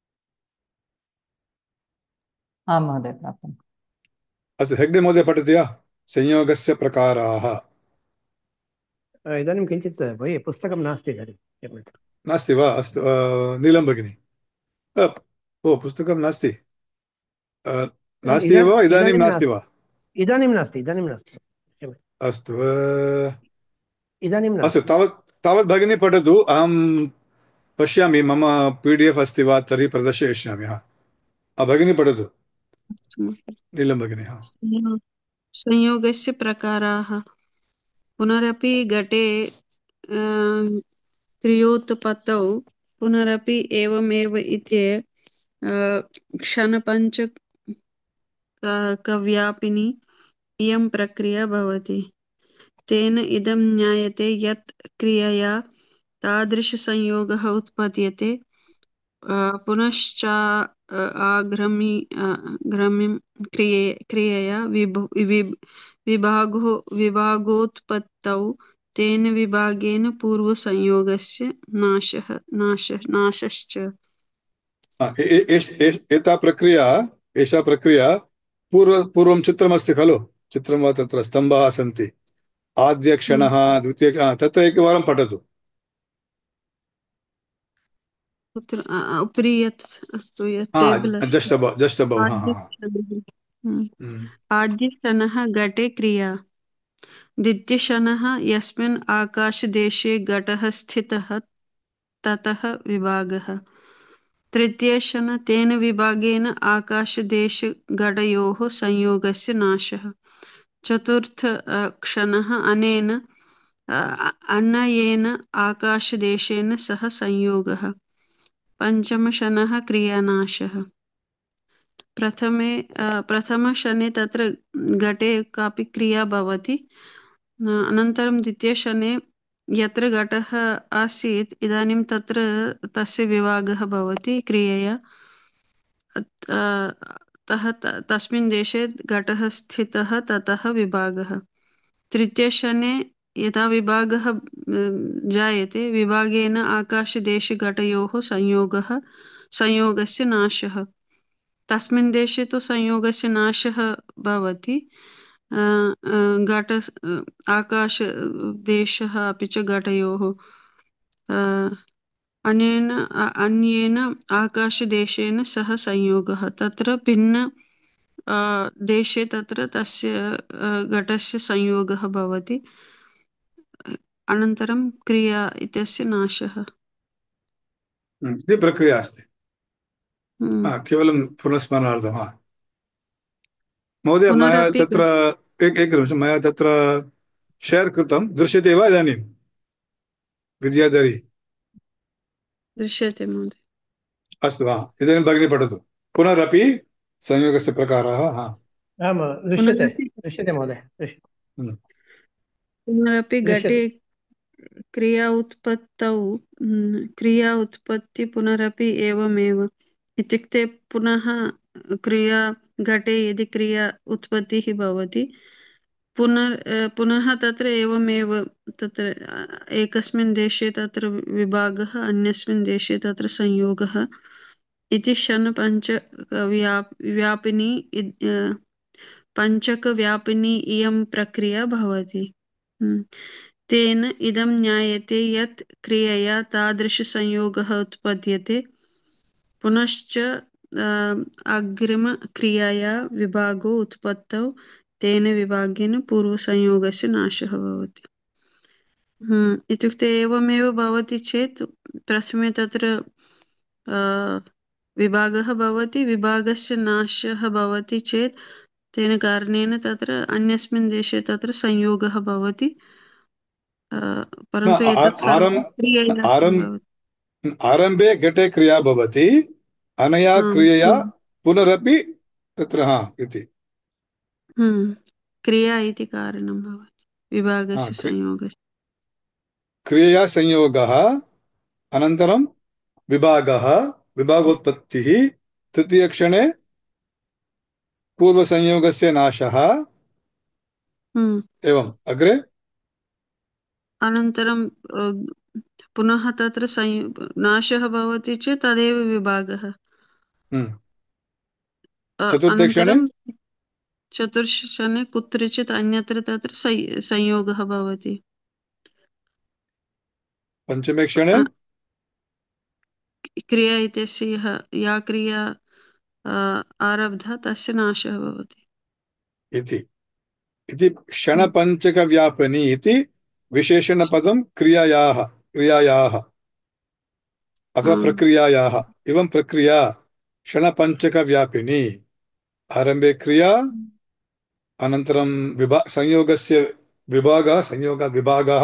आं महोदय, प्राप्तम्। अस्तु, हेग्डे महोदय पठति वा? संयोगस्य प्रकाराः। इदानीं किञ्चित् भवि पुस्तकं नास्ति इदानीं। नास्ति वा? अस्तु, नीलं भगिनी। ओ, पुस्तकं नास्ति। नास्ति एव, इदानीं नास्ति वा? इदानीं नास्ति। अस्तु, इदानीं अस्तु, नास्ति। तावत् भगिनी पठतु। अहं पश्यामि मम PDF अस्ति वा तर्हि प्रदर्शयिष्यामि। भगिनी पठतु, नीलं भगिनी। संयोगस्य प्रकाराः। पुनरपि घटे क्रियोत्पत्तौ पुनरपि एवमेव इति क्षणपञ्चकव्यापिनी इयं प्रक्रिया भवति। तेन इदं ज्ञायते यत् क्रियया तादृशसंयोगः उत्पद्यते। पुनश्च आग्रमीं क्रियया विभागोत्पत्तौ तेन विभागेन पूर्वसंयोगस्य नाशश्च। एषा प्रक्रिया पूर्वं चित्रमस्ति खलु? चित्रं वा? तत्र स्तम्भाः सन्ति। आद्यक्षणः, द्वितीय, तत्र एकवारं पठतु। उपरि यत् अस्तु, यत् टेबल् जस्ट् अबव्। आद्यक्षणः घटे क्रिया। द्वितीयक्षणः यस्मिन् आकाशदेशे घटः स्थितः ततः विभागः। तृतीयक्षणः तेन विभागेन आकाशदेशघटयोः संयोगस्य नाशः। चतुर्थक्षणः अन्येन आकाशदेशेन सह संयोगः। पञ्चमक्षणः क्रियानाशः। प्रथमक्षणे तत्र घटे कापि क्रिया भवति। अनन्तरं द्वितीयक्षणे यत्र घटः आसीत् इदानीं तत्र तस्य विभागः भवति क्रियया। तस्मिन् देशे घटः स्थितः ततः विभागः। तृतीयक्षणे यदा विभागः जायते विभागेन आकाशदेशघटयोः संयोगस्य नाशः। तस्मिन् देशे तु संयोगस्य नाशः भवति। आकाशदेशः अपि च घटयोः अन्येन आकाशदेशेन सह संयोगः। तत्र भिन्न देशे तत्र तस्य घटस्य संयोगः भवति। अनन्तरं क्रिया इत्यस्य नाशः। इति प्रक्रिया अस्ति। केवलं पुनस्मरणार्थं। महोदय, मया तत्र एकनिमिषं, मया तत्र शेर् कृतं। दृश्यते वा इदानीं विद्याधरी? दृश्यते महोदय। अस्तु, इदानीं भगिनी पठतु। पुनरपि संयोगस्य प्रकाराः। दृश्यते महोदय। पुनरपि घटे क्रिया उत्पत्ति पुनरपि एवमेव इत्युक्ते पुनः क्रिया घटे यदि क्रिया उत्पत्तिः भवति पुनः तत्र एवमेव तत्र एकस्मिन् देशे तत्र विभागः अन्यस्मिन् देशे तत्र संयोगः इति व्यापिनी पञ्चकव्यापिनी इयं प्रक्रिया भवति। तेन इदं ज्ञायते यत् क्रियया तादृशसंयोगः उत्पद्यते पुनश्च अग्रिमक्रियया विभागो उत्पत्तौ तेन विभागेन पूर्वसंयोगस्य नाशः भवति। इत्युक्ते एवमेव भवति चेत् प्रथमे तत्र विभागः भवति, विभागस्य नाशः भवति चेत् तेन कारणेन तत्र अन्यस्मिन् देशे तत्र संयोगः भवति, परन्तु एतत् सर्वं क्रियया भवति। आरम्भे घटे क्रिया भवति, अनया क्रियया पुनरपि तत्र इति क्रिया इति कारणं भवति विभागस्य संयोगस्य। क्रियया संयोगः अनन्तरं विभागः, विभागोत्पत्तिः, तृतीयक्षणे पूर्वसंयोगस्य नाशः, एवम् अग्रे अनन्तरं पुनः तत्र नाशः भवति चेत् तदेव विभागः। चतुर्थे क्षणे चतुर्थे कुत्रचित् अन्यत्र तत्र संयोगः भवति। पञ्चमे क्षणे क्रिया इत्यस्य या क्रिया आरब्धा तस्य नाशः भवति इति क्षणपञ्चकव्यापिनी इति विशेषणपदं क्रियायाः अथवा प्रक्रियायाः। एवं प्रक्रिया क्षणपञ्चकव्यापिनी। आरम्भे क्रिया, अनन्तरं संयोगस्य विभागः, विभागः,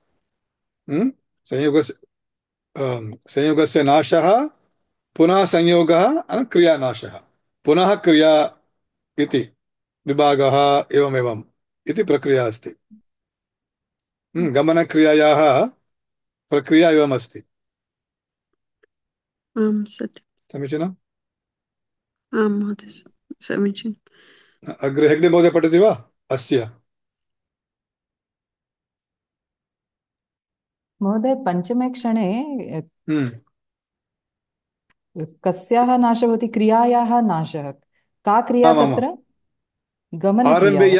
संयोगस्य नाशः, पुनः संयोगः, क्रियानाशः, पुनः क्रिया इति विभागः, एवमेवम् इति प्रक्रिया अस्ति। गमनक्रियायाः प्रक्रिया एवमस्ति। समीचीनम्? आं महोदय, समीचीनम्। अग्रे हेग्डे महोदय पठति वा अस्य? महोदय, पञ्चमे क्षणे कस्याः नाशः भवति? क्रियायाः नाशः। का क्रिया तत्र? गमनक्रिया।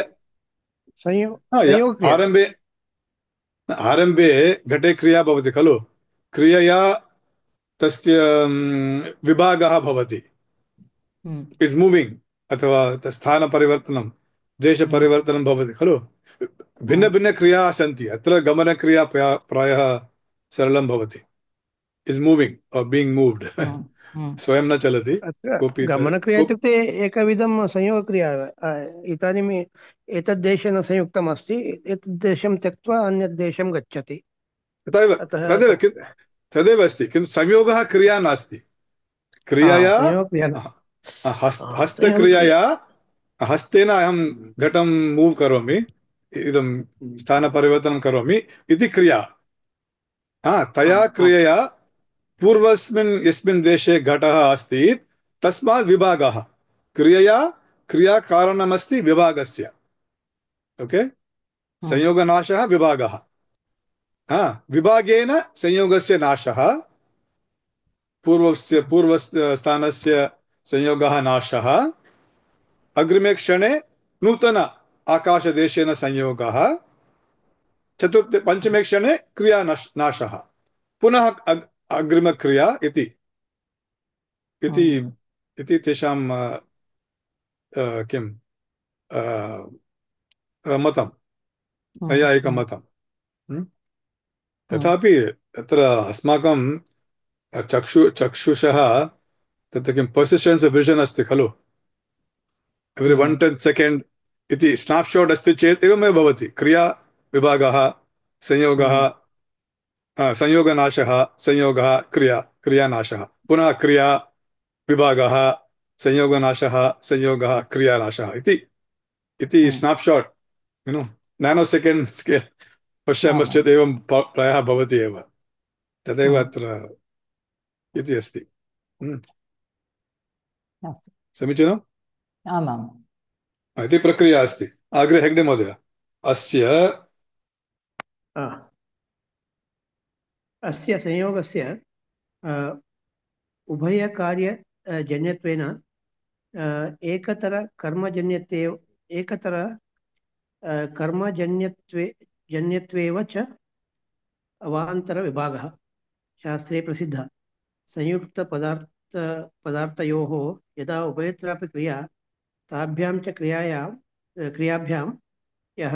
आरम्भे घटे क्रिया भवति खलु, क्रियया तस्य विभागः भवति, इट्स् मूविङ्ग्, अथवा स्थानपरिवर्तनं, देशपरिवर्तनं भवति खलु। भिन्नभिन्नक्रियाः सन्ति। अत्र गमनक्रिया प्रायः सरलं भवति, is moving or being moved, स्वयं न चलति कोऽपि। गमनक्रिया इत्युक्ते एकविधं संयोगक्रिया। इदानीम् एतद् देशेन संयुक्तम् अस्ति, एतद् देशं त्यक्त्वा अन्यत् देशं गच्छति। तदेव अस्ति, किन्तु संयोगः क्रिया नास्ति। क्रियया हस्तक्रियया, हस्तेन अहं घटं मूव् करोमि, इदं स्थानपरिवर्तनं करोमि इति क्रिया। तया क्रियया पूर्वस्मिन् यस्मिन् देशे घटः अस्ति तस्मात् विभागः, क्रियया क्रियाकारणमस्ति विभागस्य। ओके, संयोगनाशः विभागः। विभागेन संयोगस्य नाशः, पूर्वस्य स्थानस्य संयोगः नाशः, अग्रिमे क्षणे नूतन आकाशदेशेन संयोगः, चतुर्थे पञ्चमे क्षणे क्रिया नाशः, पुनः अग्रिमक्रिया इति तेषां किं मतं, नैयायिकमतं। तथापि तत्र अस्माकं चक्षुषः तत्र किं पर्सिस्टेन्स् आफ् विजन् अस्ति खलु, एव्री 1/10 सेकेण्ड् इति स्नाप्शाट् अस्ति चेत् एवमेव भवति। क्रिया विभागः, संयोगः, संयोगनाशः, संयोगः, क्रियानाशः, पुनः क्रिया विभागः, संयोगनाशः, संयोगः, क्रियानाशः इति स्नाप्शाट्, नैनो सेकेण्ड् स्केल् पश्यामश्चेत् एवं प्रायः भवति एव। तदेव अत्र इति अस्ति। समीचीनम्? आमाम् इति प्रक्रिया अस्ति। अग्रे हेग्डे महोदय। अस्य अस्य संयोगस्य उभयकार्यजन्यत्वेन एकतर कर्मजन्यत्वेव च अवान्तरविभागः शास्त्रे प्रसिद्धः। संयुक्तपदार्थयोः यदा उभयत्रापि क्रिया ताभ्यां च क्रियाभ्यां यः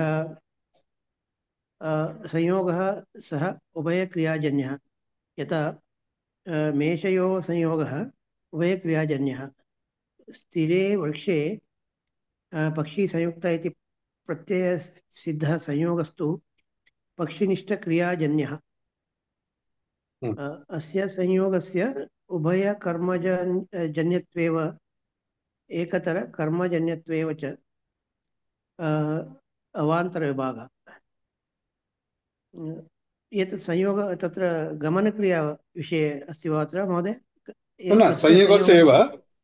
संयोगः सः उभयक्रियाजन्यः। यथा मेषयोः संयोगः उभयक्रियाजन्यः। स्थिरे वृक्षे पक्षी संयुक्त इति प्रत्ययसिद्धः संयोगस्तु पक्षिनिष्ठक्रियाजन्यः। अस्य संयोगस्य उभयकर्मजन्यत्वेव एकतर कर्मजन्यत्वेव च अवान्तरविभागः। एतत् संयोग तत्र गमनक्रिया विषये अस्ति वा अत्र महोदय? न, संयोगस्य एव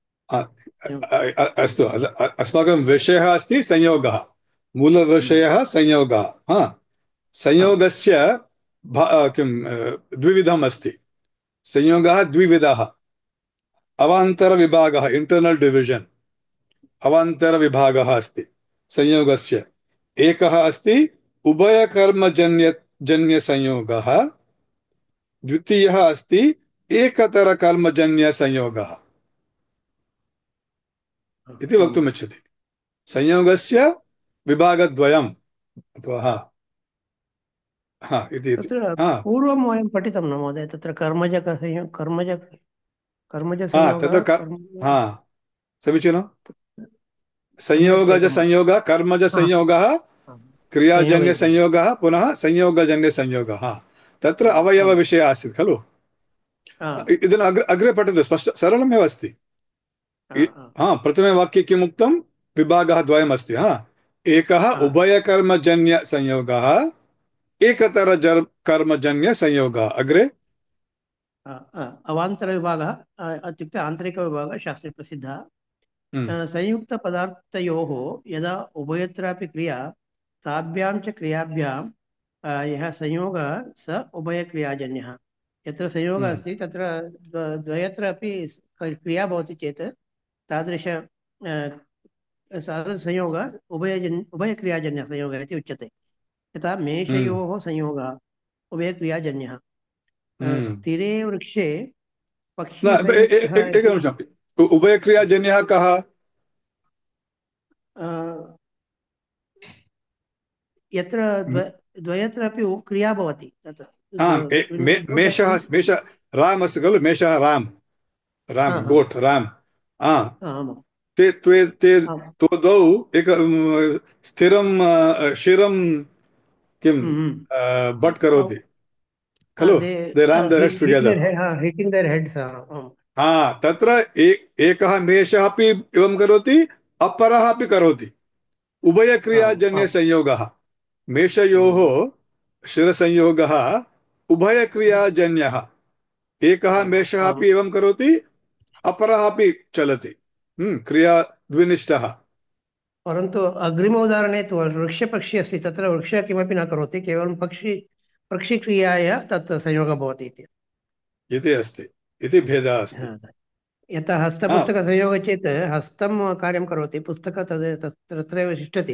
अस्तु। अस्माकं विषयः अस्ति संयोगः, मूलविषयः संयोगः। संयोगस्य किं द्विविधम् अस्ति। संयोगः द्विविधः। अवान्तरविभागः, इंटर्नल डिविजन, अवान्तरविभागः अस्ति संयोगस्य। एकः अस्ति उभयकर्मजन्यसंयोगः, द्वितीयः अस्ति एकतरकर्मजन्यसंयोगः इति वक्तुमिच्छति। संयोगस्य विभागद्वयम् अथवा इति तत्र पूर्वं वयं पठितं न महोदय? तत्र कर्मजसंयोगः समीचीनं। संयोगजसंयोगः, कर्मजसंयोगः, क्रियाजन्यसंयोगः, पुनः संयोगजन्यसंयोगः। तत्र अवयवविषयः आसीत् खलु। इदम् अग्रे पठतु, स्पष्ट सरलमेव अस्ति। प्रथमे वाक्ये किम् उक्तं? विभागः द्वयमस्ति। एकः उभयकर्मजन्यसंयोगः, एकतर कर्मजन्यसंयोगः। अग्रे अवान्तरविभागः इत्युक्ते आन्तरिकविभागः शास्त्रे प्रसिद्धः। संयुक्तपदार्थयोः यदा उभयत्रापि क्रिया ताभ्यां च क्रियाभ्यां यः संयोगः स उभयक्रियाजन्यः। यत्र संयोगः अस्ति तत्र द्वयत्र अपि क्रिया भवति चेत् तादृशसंयोगः उभयक्रियाजन्यसंयोगः इति उच्यते। यथा मेषयोः संयोगः उभयक्रियाजन्यः। स्थिरे वृक्षे पक्षी उभयक्रियाजन्यः कः? यत्र द्वयत्रापि क्रिया भवति। मेषः राम अस्ति खलु। मेषः राम गोट राम। ते द्वौ एक स्थिरं शिरं किं बट् करोति खलु। They ran the rest together. तत्र एकः मेषः अपि एवं करोति, अपरः अपि करोति। उभयक्रियाजन्यसंयोगः। मेषयोः शिरसंयोगः उभयक्रियाजन्यः। एकः मेषः अपि एवं करोति, अपरः अपि चलति। क्रिया द्विनिष्ठः। परन्तु अग्रिम उदाहरणे तु वृक्षपक्षी अस्ति। तत्र वृक्षः किमपि न करोति, केवलं पक्षिक्रियाया तत् संयोगः भवति इति अस्ति, इति भेदः अस्ति। यथा हस्तपुस्तकसंयोगः चेत् हस्तं कार्यं करोति, पुस्तकं तत्रैव तिष्ठति।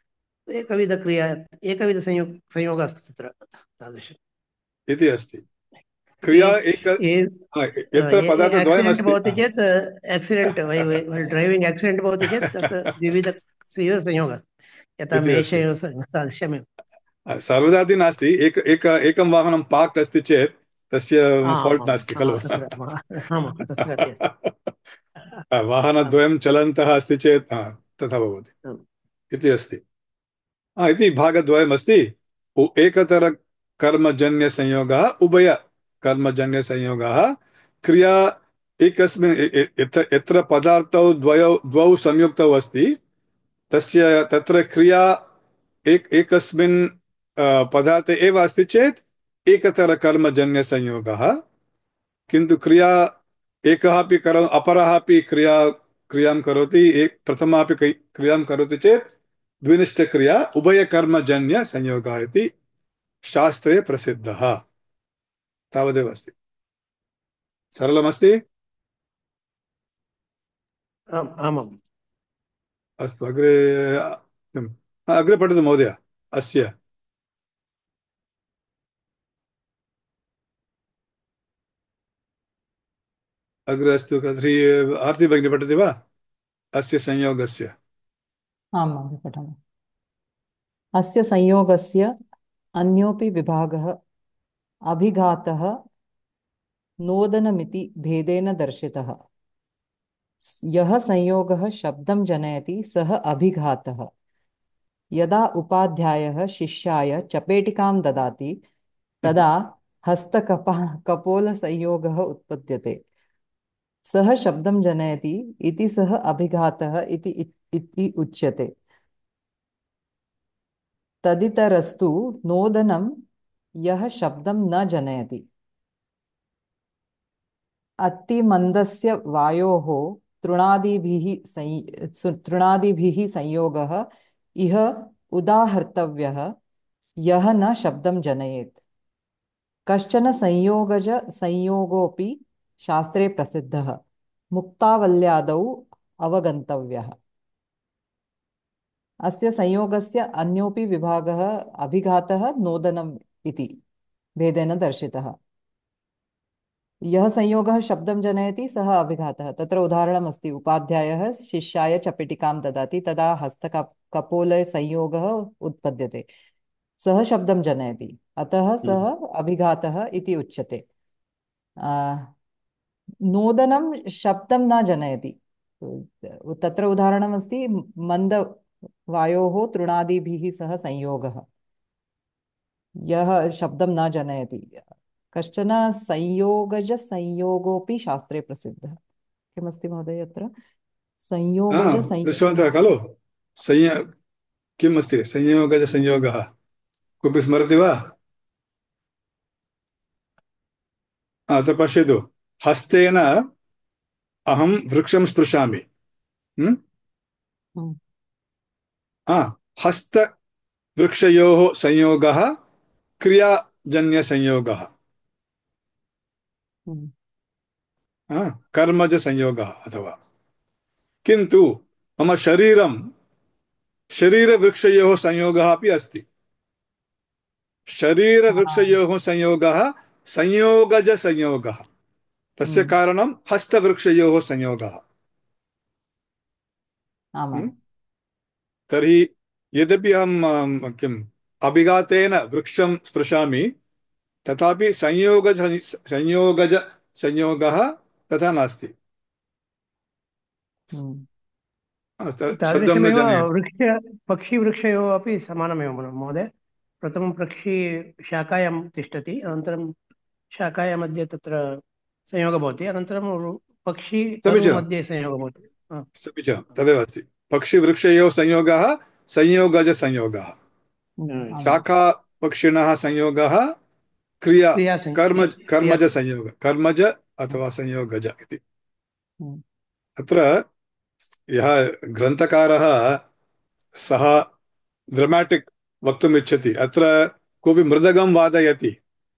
एकविधसंयोगः अस्ति तत्र तादृशम् इति अस्ति। क्रिया यत्र पदार्थद्वयमस्ति भवति चेत् एक्सिडेण्ट् ड्रैविङ्ग् एक्सिडेण्ट् भवति चेत् तत् द्विविधसंयोगः। यथा मेषयोः सादृश्यमेव। सर्वदापि नास्ति। एकं वाहनं पार्क् अस्ति चेत् तस्य फाल्ट् नास्ति खलु। वाहनद्वयं चलन्तः अस्ति चेत् तथा भवति इति अस्ति। इति भागद्वयमस्ति। एकतर कर्मजन्यसंयोगः, उभय कर्मजन्यसंयोगः। क्रिया एकस्मिन् यत्र पदार्थौ द्वौ संयुक्तौ अस्ति, तत्र क्रिया एकस्मिन् पदार्थे एव अस्ति चेत् एकतर कर्मजन्यसंयोगः। किन्तु क्रिया एकः अपि अपरः अपि क्रिया क्रियां करोति, प्रथमापि क्रियां करोति चेत् द्विनिष्ठक्रिया उभयकर्मजन्यसंयोगः इति शास्त्रे प्रसिद्धः। तावदेव अस्ति। सरलमस्ति? आमाम्। अस्तु, अग्रे पठतु महोदय। अस्य अग्रे अस्तु। तर्हि आरती भगिनी पठति वा अस्य संयोगस्य? आं महोदय, पठामि। अस्य संयोगस्य अन्योऽपि विभागः अभिघातः नोदनमिति भेदेन दर्शितः। यः संयोगः शब्दं जनयति सः अभिघातः। यदा उपाध्यायः शिष्याय चपेटिकां ददाति तदा हस्तकपोलसंयोगः उत्पद्यते। सः शब्दं जनयति इति सः अभिघातः इति उच्यते। तदितरस्तु नोदनं यः शब्दं न जनयति। अतिमन्दस्य वायोः तृणादिभिः संयोगः इह उदाहर्तव्यः यः न शब्दं जनयेत्। कश्चन संयोगोऽपि शास्त्रे प्रसिद्धः, मुक्तावल्यादौ अवगन्तव्यः। अस्य संयोगस्य अन्योऽपि विभागः अभिघातः नोदनम् इति भेदेन दर्शितः। यः संयोगः शब्दं जनयति सः अभिघातः। तत्र उदाहरणमस्ति, उपाध्यायः शिष्याय चपेटिकां ददाति तदा हस्तकपोलसंयोगः उत्पद्यते। सः शब्दं जनयति, अतः सः अभिघातः इति उच्यते। नोदनं शब्दं न जनयति। तत्र उदाहरणमस्ति, मन्दवायोः तृणादिभिः सह संयोगः, यः शब्दं न जनयति। कश्चन संयोगोऽपि शास्त्रे प्रसिद्धः। किमस्ति महोदय अत्र? दृष्टवन्तः खलु? किम् अस्ति संयोगः? कोऽपि स्मरति वा? अत्र पश्यतु, हस्तेन अहं वृक्षं स्पृशामि। हस्तवृक्षयोः संयोगः क्रियाजन्यसंयोगः, कर्मजसंयोगः अथवा। किन्तु मम शरीरवृक्षयोः संयोगः अपि अस्ति। शरीरवृक्षयोः संयोगः संयोगजसंयोगः। तस्य कारणं हस्तवृक्षयोः संयोगः। तर्हि यद्यपि अहं अभिघातेन वृक्षं स्पृशामि, तथापि संयोगजसंयोगः तथा नास्ति। तादृशमेव पक्षिवृक्षयोः अपि समानमेव महोदय। प्रथमं पक्षी शाखायां तिष्ठति, अनन्तरं शाखाया मध्ये तत्र संयोगः भवति, अनन्तरं पक्षी मध्ये संयोगः भवति। समीचीनं, तदेव अस्ति। पक्षिवृक्षयोः संयोगः संयोगजसंयोगः, शाखापक्षिणः संयोगः कर्मजसंयोगः, कर्मज अथवा संयोगज इति। अत्र यः ग्रन्थकारः सः ड्रामाटिक् वक्तुम् इच्छति। अत्र कोऽपि मृदगं वादयति,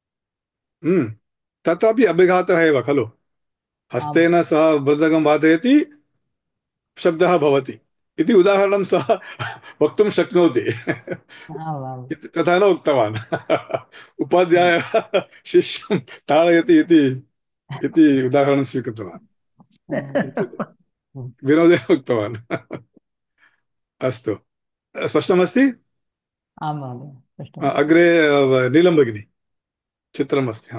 तत्रापि अभिघातः एव खलु। हस्तेन सः मृदगं वादयति, शब्दः भवति इति उदाहरणं सः वक्तुं शक्नोति। तथा न उक्तवान्। उपाध्यायः शिष्यं ताडयति इति उदाहरणं स्वीकृतवान्, विनोदेन उक्तवान्। अस्तु, स्पष्टमस्ति? आं महोदय। अग्रे नीलं भगिनी चित्रमस्ति।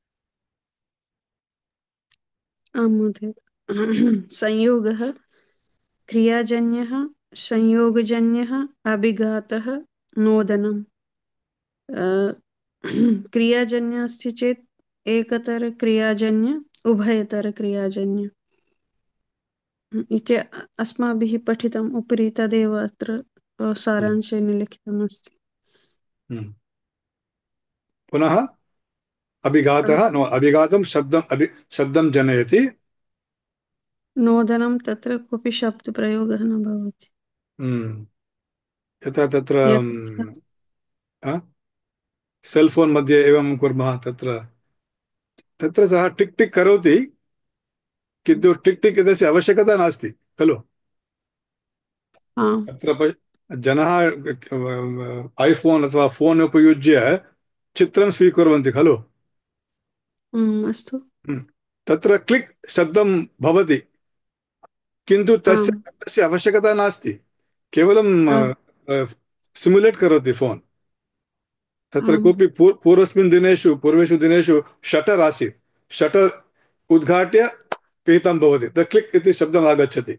आं महोदय। संयोगः क्रियाजन्यः, संयोगजन्यः, अभिघातः, नोदनम्। क्रियाजन्य अस्ति चेत् एकतरक्रियाजन्य, उभयतरक्रियाजन्य इति अस्माभिः पठितम् उपरि, तदेव अत्र सारांशेन लिखितमस्ति। पुनः अभिघातः, अभिघातं शब्दं जनयति, नोदनं तत्र कोऽपि शब्दप्रयोगः न भवति। यथा तत्र यत् सेल् फोन् मध्ये एवं कुर्मः, तत्र तत्र सः टिक् टिक् करोति, किन्तु टिक् टिक् इत्यस्य आवश्यकता नास्ति खलु। आम् अत्र जनाः ऐफोन् अथवा फोन् उपयुज्य चित्रं स्वीकुर्वन्ति खलु। अस्तु तत्र क्लिक् शब्दं भवति, किन्तु तस्य आम् तस्य आवश्यकता नास्ति, केवलं आम् सिमुलेट् करोति फोन्। तत्र आम् कोऽपि पूर्वेषु दिनेषु शटर् आसीत्, शटर् उद्घाट्य पिहितं भवति, क्लिक् इति शब्दम् आगच्छति।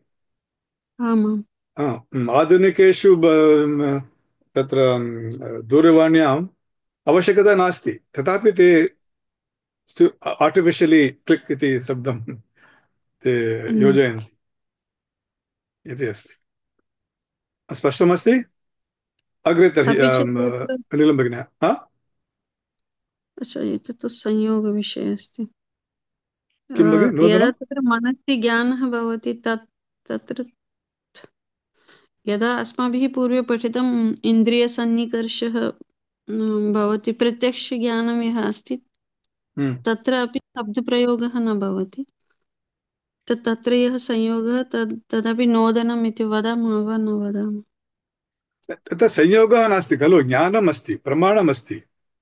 आधुनिकेषु तत्र दूरवाण्याम् आवश्यकता नास्ति, तथापि ते आर्टिफिशियलि क्लिक् इति शब्दं ते योजयन्ति इति अस्ति। स्पष्टमस्ति? अग्रे तर्हि अपि च तत्र नीलं भगिनी। एतत् तु संयोगविषये अस्ति। किं भगिनि यदा नूतनं? तत्र मनसि ज्ञानः भवति तत्र यदा अस्माभिः पूर्वे पठितम् इन्द्रियसन्निकर्षः भवति, प्रत्यक्षज्ञानं यः अस्ति तत्र अपि शब्दप्रयोगः न भवति। तत्र यः संयोगः तदपि नोदनम् इति वदामः वा न वदामः? तत्र संयोगः नास्ति खलु, ज्ञानम् अस्ति, प्रमाणम् अस्ति।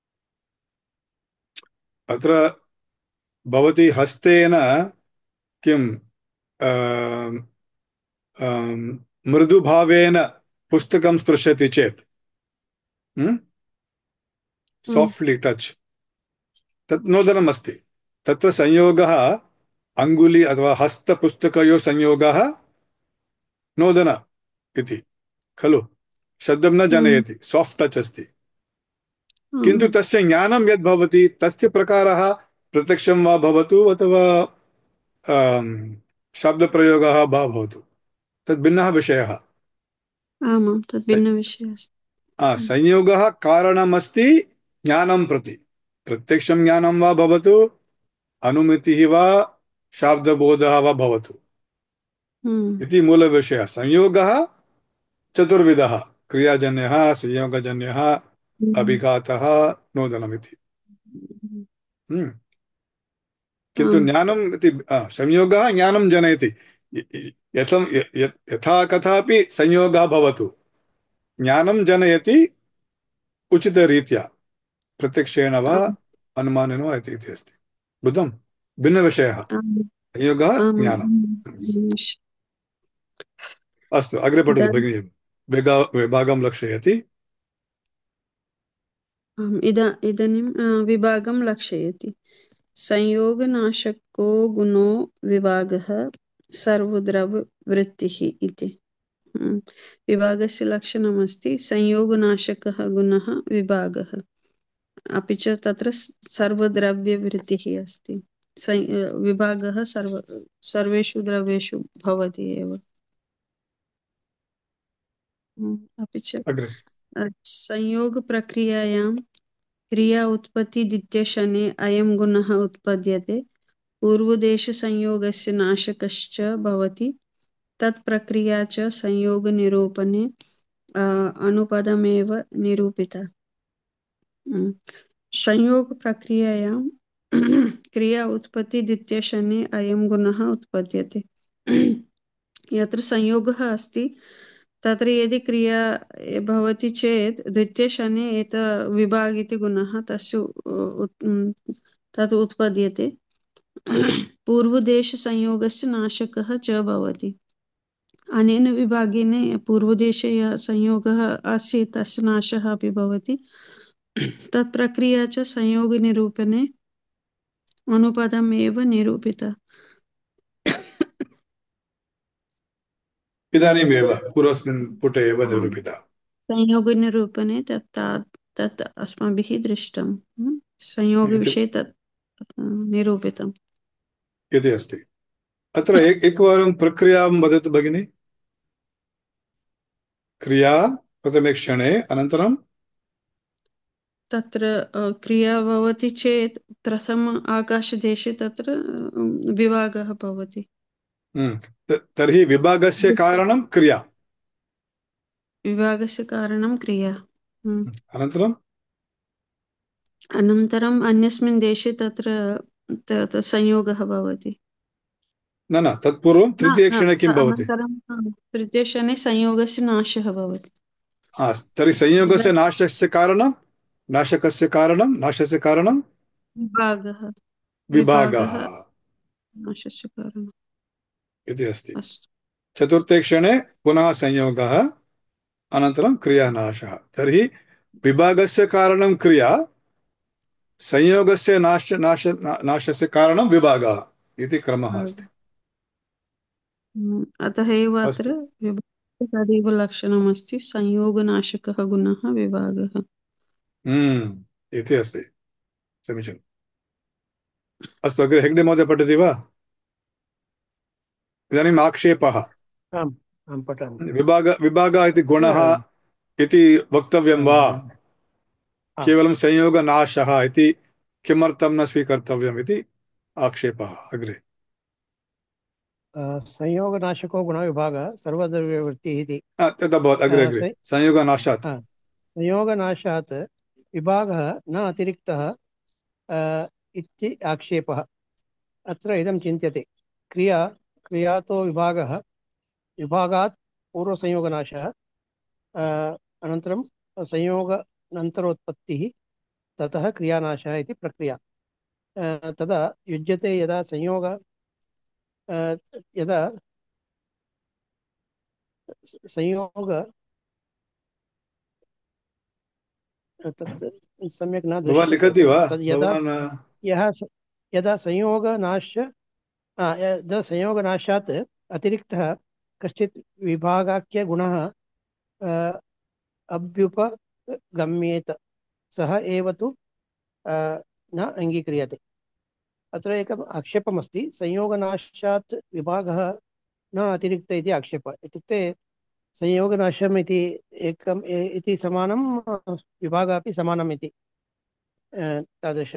अत्र भवती हस्तेन किं मृदुभावेन पुस्तकं स्पृशति चेत्, साफ्ट्लि टच्, तत् नोदनम् अस्ति। तत्र संयोगः अङ्गुली अथवा हस्तपुस्तकयोः संयोगः नोदन इति खलु, शब्दं न जनयति, साफ्ट् टच् अस्ति। किन्तु तस्य ज्ञानं यद् भवति तस्य प्रकारः प्रत्यक्षं वा भवतु अथवा शब्दप्रयोगः वा भवतु, तद् भिन्नः विषयः। आमां तद् भिन्नविषयः अस्ति। संयोगः कारणमस्ति ज्ञानं प्रति, प्रत्यक्षं ज्ञानं वा भवतु, अनुमितिः वा शाब्दबोधः वा भवतु इति मूलविषयः। संयोगः चतुर्विधः: क्रियाजन्यः, संयोगजन्यः, अभिघातः, नोदनमिति। किन्तु ज्ञानम् इति संयोगः ज्ञानं जनयति। यथा कथापि संयोगः भवतु, ज्ञानं जनयति उचितरीत्या, प्रत्यक्षेण वा अनुमानेन वा इति अस्ति। बुद्धं भिन्नविषयः संयोगः ज्ञानम्। अस्तु, अग्रे पठतु भगिनी। विभागं लक्षयति। इदानीं विभागं लक्षयति। संयोगनाशको गुणो विभागः सर्वद्रववृत्तिः इति। विभागस्य लक्षणमस्ति संयोगनाशकः गुणः विभागः, अपि च तत्र सर्वद्रव्यवृत्तिः अस्ति। विभागः सर्वेषु द्रव्येषु भवति एव। अपि च संयोगप्रक्रियायां क्रिया उत्पत्ति द्वितीयक्षणे अयं गुणः उत्पद्यते। पूर्वदेशसंयोगस्य नाशकश्च भवति। तत्प्रक्रिया च संयोगनिरूपणे अनुपदमेव निरूपिता। संयोगप्रक्रियायां क्रिया उत्पत्ति द्वितीयक्षणे अयं गुणः उत्पद्यते। यत्र संयोगः अस्ति तत्र यदि क्रिया भवति चेत् द्वितीयक्षणे एत विभाग इति गुणः तस्य तत् उत्पद्यते। पूर्वदेशसंयोगस्य नाशकः च भवति। अनेन विभागेन पूर्वदेशे यः संयोगः आसीत् तस्य नाशः अपि भवति। तत्प्रक्रिया च संयोगनिरूपणे अनुपदमेव निरूपिता। इदानीमेव पूर्वस्मिन् पुटे एव निरूपिता। संयोगनिरूपणे तत् अस्माभिः दृष्टं। संयोगविषये तत् निरूपितम् इति अस्ति। अत्र एकवारं प्रक्रियां वदतु भगिनि। क्रिया प्रथमे क्षणे, अनन्तरं तत्र क्रिया भवति चेत् प्रथम आकाशदेशे तत्र विभागः भवति। तर्हि विभागस्य कारणं क्रिया। विभागस्य कारणं क्रिया। अनन्तरं अनन्तरम् अन्यस्मिन् देशे तत्र संयोगः भवति। न न तत्पूर्वं न तृतीयक्षणे किं भवति? अनन्तरं तृतीयक्षणे संयोगस्य नाशः भवति। तर्हि संयोगस्य नाशस्य कारणं, नाशस्य कारणं विभागः विभागः विभागः नाशस्य कारणम्। इति अस्ति। अस्तु। चतुर्थे क्षणे पुनः संयोगः, अनन्तरं क्रियानाशः। तर्हि विभागस्य कारणं क्रिया, संयोगस्य नाशस्य कारणं विभागः इति क्रमः अस्ति। अतः एव अत्र अस्तु। विभागस्य तदेव लक्षणमस्ति, संयोगनाशकः गुणः विभागः। इति अस्ति। समीचीनम्। अस्तु, अग्रे हेग्डे महोदय पठति वा? इदानीम् आक्षेपः। आम् आं पठामि। विभागः इति गुणः इति वक्तव्यं वा? केवलं संयोगनाशः इति किमर्थं न स्वीकर्तव्यम् इति आक्षेपः। अग्रे संयोगनाशको गुणविभागः सर्वद्रव्यवृत्तिः इति। तदभवत्। अग्रे अग्रे संयोगनाशात्। संयोगनाशात् विभागः न अतिरिक्तः इति आक्षेपः। अत्र इदं चिन्त्यते, क्रियातो विभागः, विभागात् पूर्वसंयोगनाशः, अनन्तरं संयोगानन्तरोत्पत्तिः, ततः क्रियानाशः इति प्रक्रिया। तदा युज्यते यदा संयोग तत् सम्यक् न भवान् दृश्यते लिखति वा? तद् भवान् यदा संयोगनाशात् अतिरिक्तः कश्चित् विभागाख्यगुणः अभ्युपगम्येत, सः एव तु न अङ्गीक्रियते। अत्र एकम् आक्षेपमस्ति, संयोगनाशात् विभागः न अतिरिक्त इति आक्षेपः। इत्युक्ते संयोगनाशम् इति एकम् इति समानं, विभागः अपि समानम् इति तादृश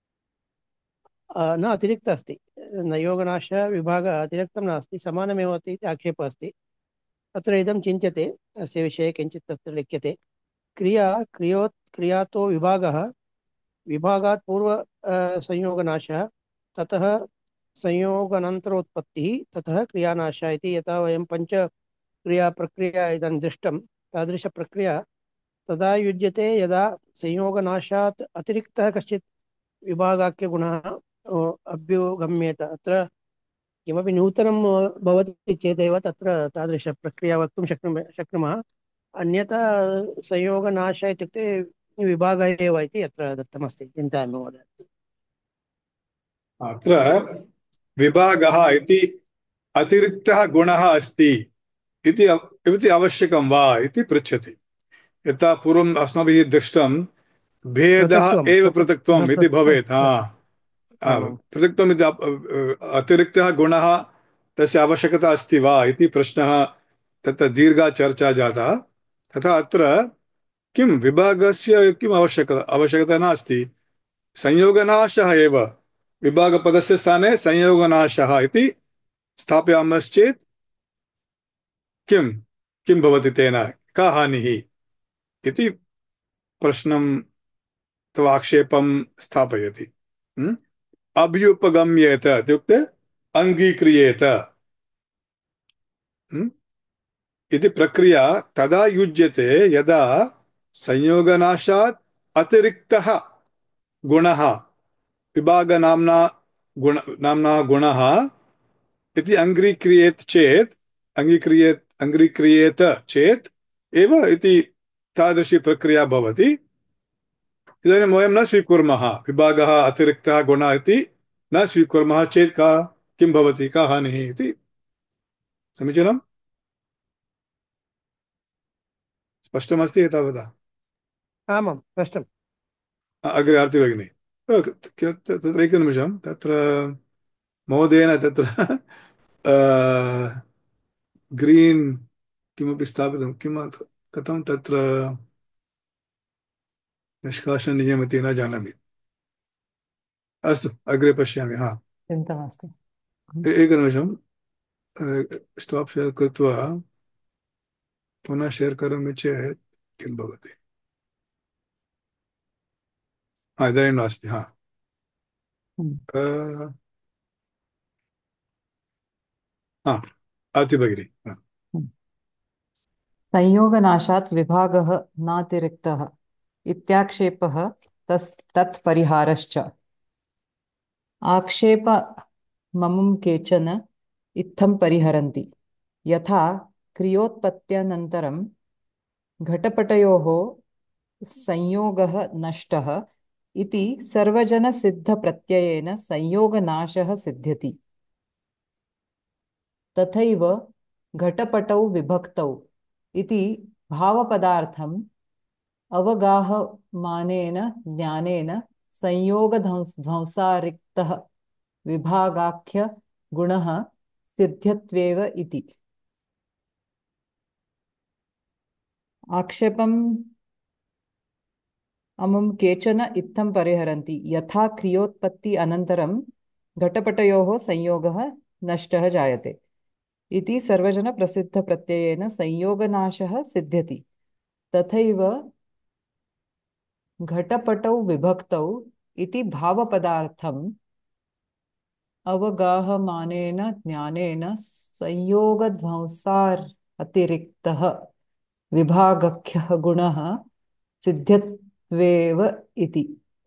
न अतिरिक्त अस्ति। न योगनाश विभागः अतिरिक्तं नास्ति, समानमेव अस्ति इति आक्षेपः अस्ति। अत्र इदं चिन्त्यते, अस्य विषये किञ्चित् तत्र लिख्यते। क्रियातो विभागः, विभागात् पूर्व संयोगनाशः, ततः संयोगानन्तरोत्पत्तिः, ततः क्रियानाशः इति। यथा वयं पञ्चक्रियाप्रक्रिया इदानीं दृष्टं, तादृशप्रक्रिया तदा युज्यते यदा संयोगनाशात् अतिरिक्तः कश्चित् विभागाख्यगुणः अभ्युगम्येत। अत्र किमपि नूतनं भवति चेदेव तत्र तादृशप्रक्रिया वक्तुं शक्नुमः। अन्यथा संयोगनाश इत्युक्ते विभागः एव इति अत्र दत्तमस्ति, चिन्तयामि महोदय। अत्र विभागः इति अतिरिक्तः गुणः अस्ति इति आवश्यकं वा इति पृच्छति। यथा पूर्वम् अस्माभिः दृष्टं, भेदः एव पृथक्त्वम् इति भवेत्। पृथक्त्वम् इति अतिरिक्तः गुणः, तस्य आवश्यकता अस्ति वा इति प्रश्नः, तत्र दीर्घा चर्चा जाता। तथा अत्र किं विभागस्य किम् आवश्यकता नास्ति, संयोगनाशः एव विभागपदस्य स्थाने संयोगनाशः इति स्थापयामश्चेत् किं भवति, तेन का हानिः इति प्रश्नं अथवा आक्षेपं स्थापयति। अभ्युपगम्येत इत्युक्ते अङ्गीक्रियेत इति प्रक्रिया तदा युज्यते यदा संयोगनाशात् अतिरिक्तः गुणः, विभागनाम्ना गुणः इति अङ्गीक्रियेत चेत् एव इति तादृशी प्रक्रिया भवति। इदानीं वयं न स्वीकुर्मः, विभागः अतिरिक्तः गुणः इति न स्वीकुर्मः चेत् किं भवति, का हानिः इति। समीचीनम्? स्पष्टमस्ति एतावता? आमां स्पष्टम्। अग्रे आर्ति भगिनी। तत्र एकनिमिषं, तत्र महोदयेन तत्र ग्रीन् किमपि स्थापितं, कथं तत्र निष्कासननियमति न जानामि। अस्तु, अग्रे पश्यामि। चिन्ता मास्तु। एकनिमिषम्। स्टाप् शेर् कृत्वा पुनः शेर् करोमि चेत् किं भवति? इदानीं नास्ति। अति भगिनि। संयोगनाशात् विभागः नातिरिक्तः इत्याक्षेपः तत् परिहारश्च। आक्षेपममुं केचन इत्थं परिहरन्ति यथा क्रियोत्पत्त्यनन्तरं घटपटयोः संयोगः नष्टः इति सर्वजनसिद्धप्रत्ययेन संयोगनाशः सिद्ध्यति। तथैव घटपटौ विभक्तौ इति भावपदार्थम् अवगाहमानेन ज्ञानेन संयोगध्वंसारिक्तः विभागाख्य गुणः सिद्ध्यत्वेव इति। आक्षेपम् अमुं केचन इत्थं परिहरन्ति यथा क्रियोत्पत्ति अनन्तरं घटपटयोः संयोगः नष्टः जायते इति सर्वजनप्रसिद्धप्रत्ययेन संयोगनाशः सिद्ध्यति। तथैव घटपटौ विभक्तौ इति भावपदार्थम् अवगाहमानेन ज्ञानेन संयोगध्वंसार् अतिरिक्तः विभागख्यः गुणः सिद्ध्यत्वेव इति।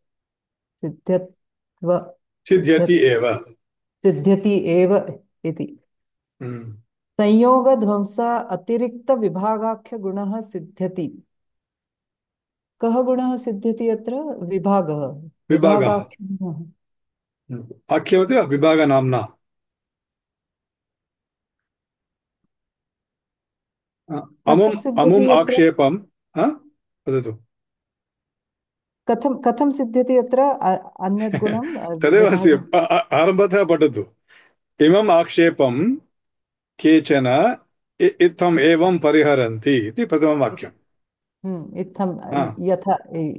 सिद्ध्यति एव। सिद्ध्यति एव इति। संयोगध्वंसा अतिरिक्त विभागाख्य गुणः सिद्ध्यति। कः गुणः सिद्ध्यति अत्र? विभागः। विभागाख्य गुणः। आख्यमति वा विभागनाम्ना? अमुम् आक्षेपं वदतु। कथं सिद्ध्यति अत्र अन्यत् गुणं? तदेव अस्ति, आरम्भतः पठतु। इमम् आक्षेपं केचन इत्थम् एवं परिहरन्ति इति प्रथमं वाक्यम्। इत्थं यथा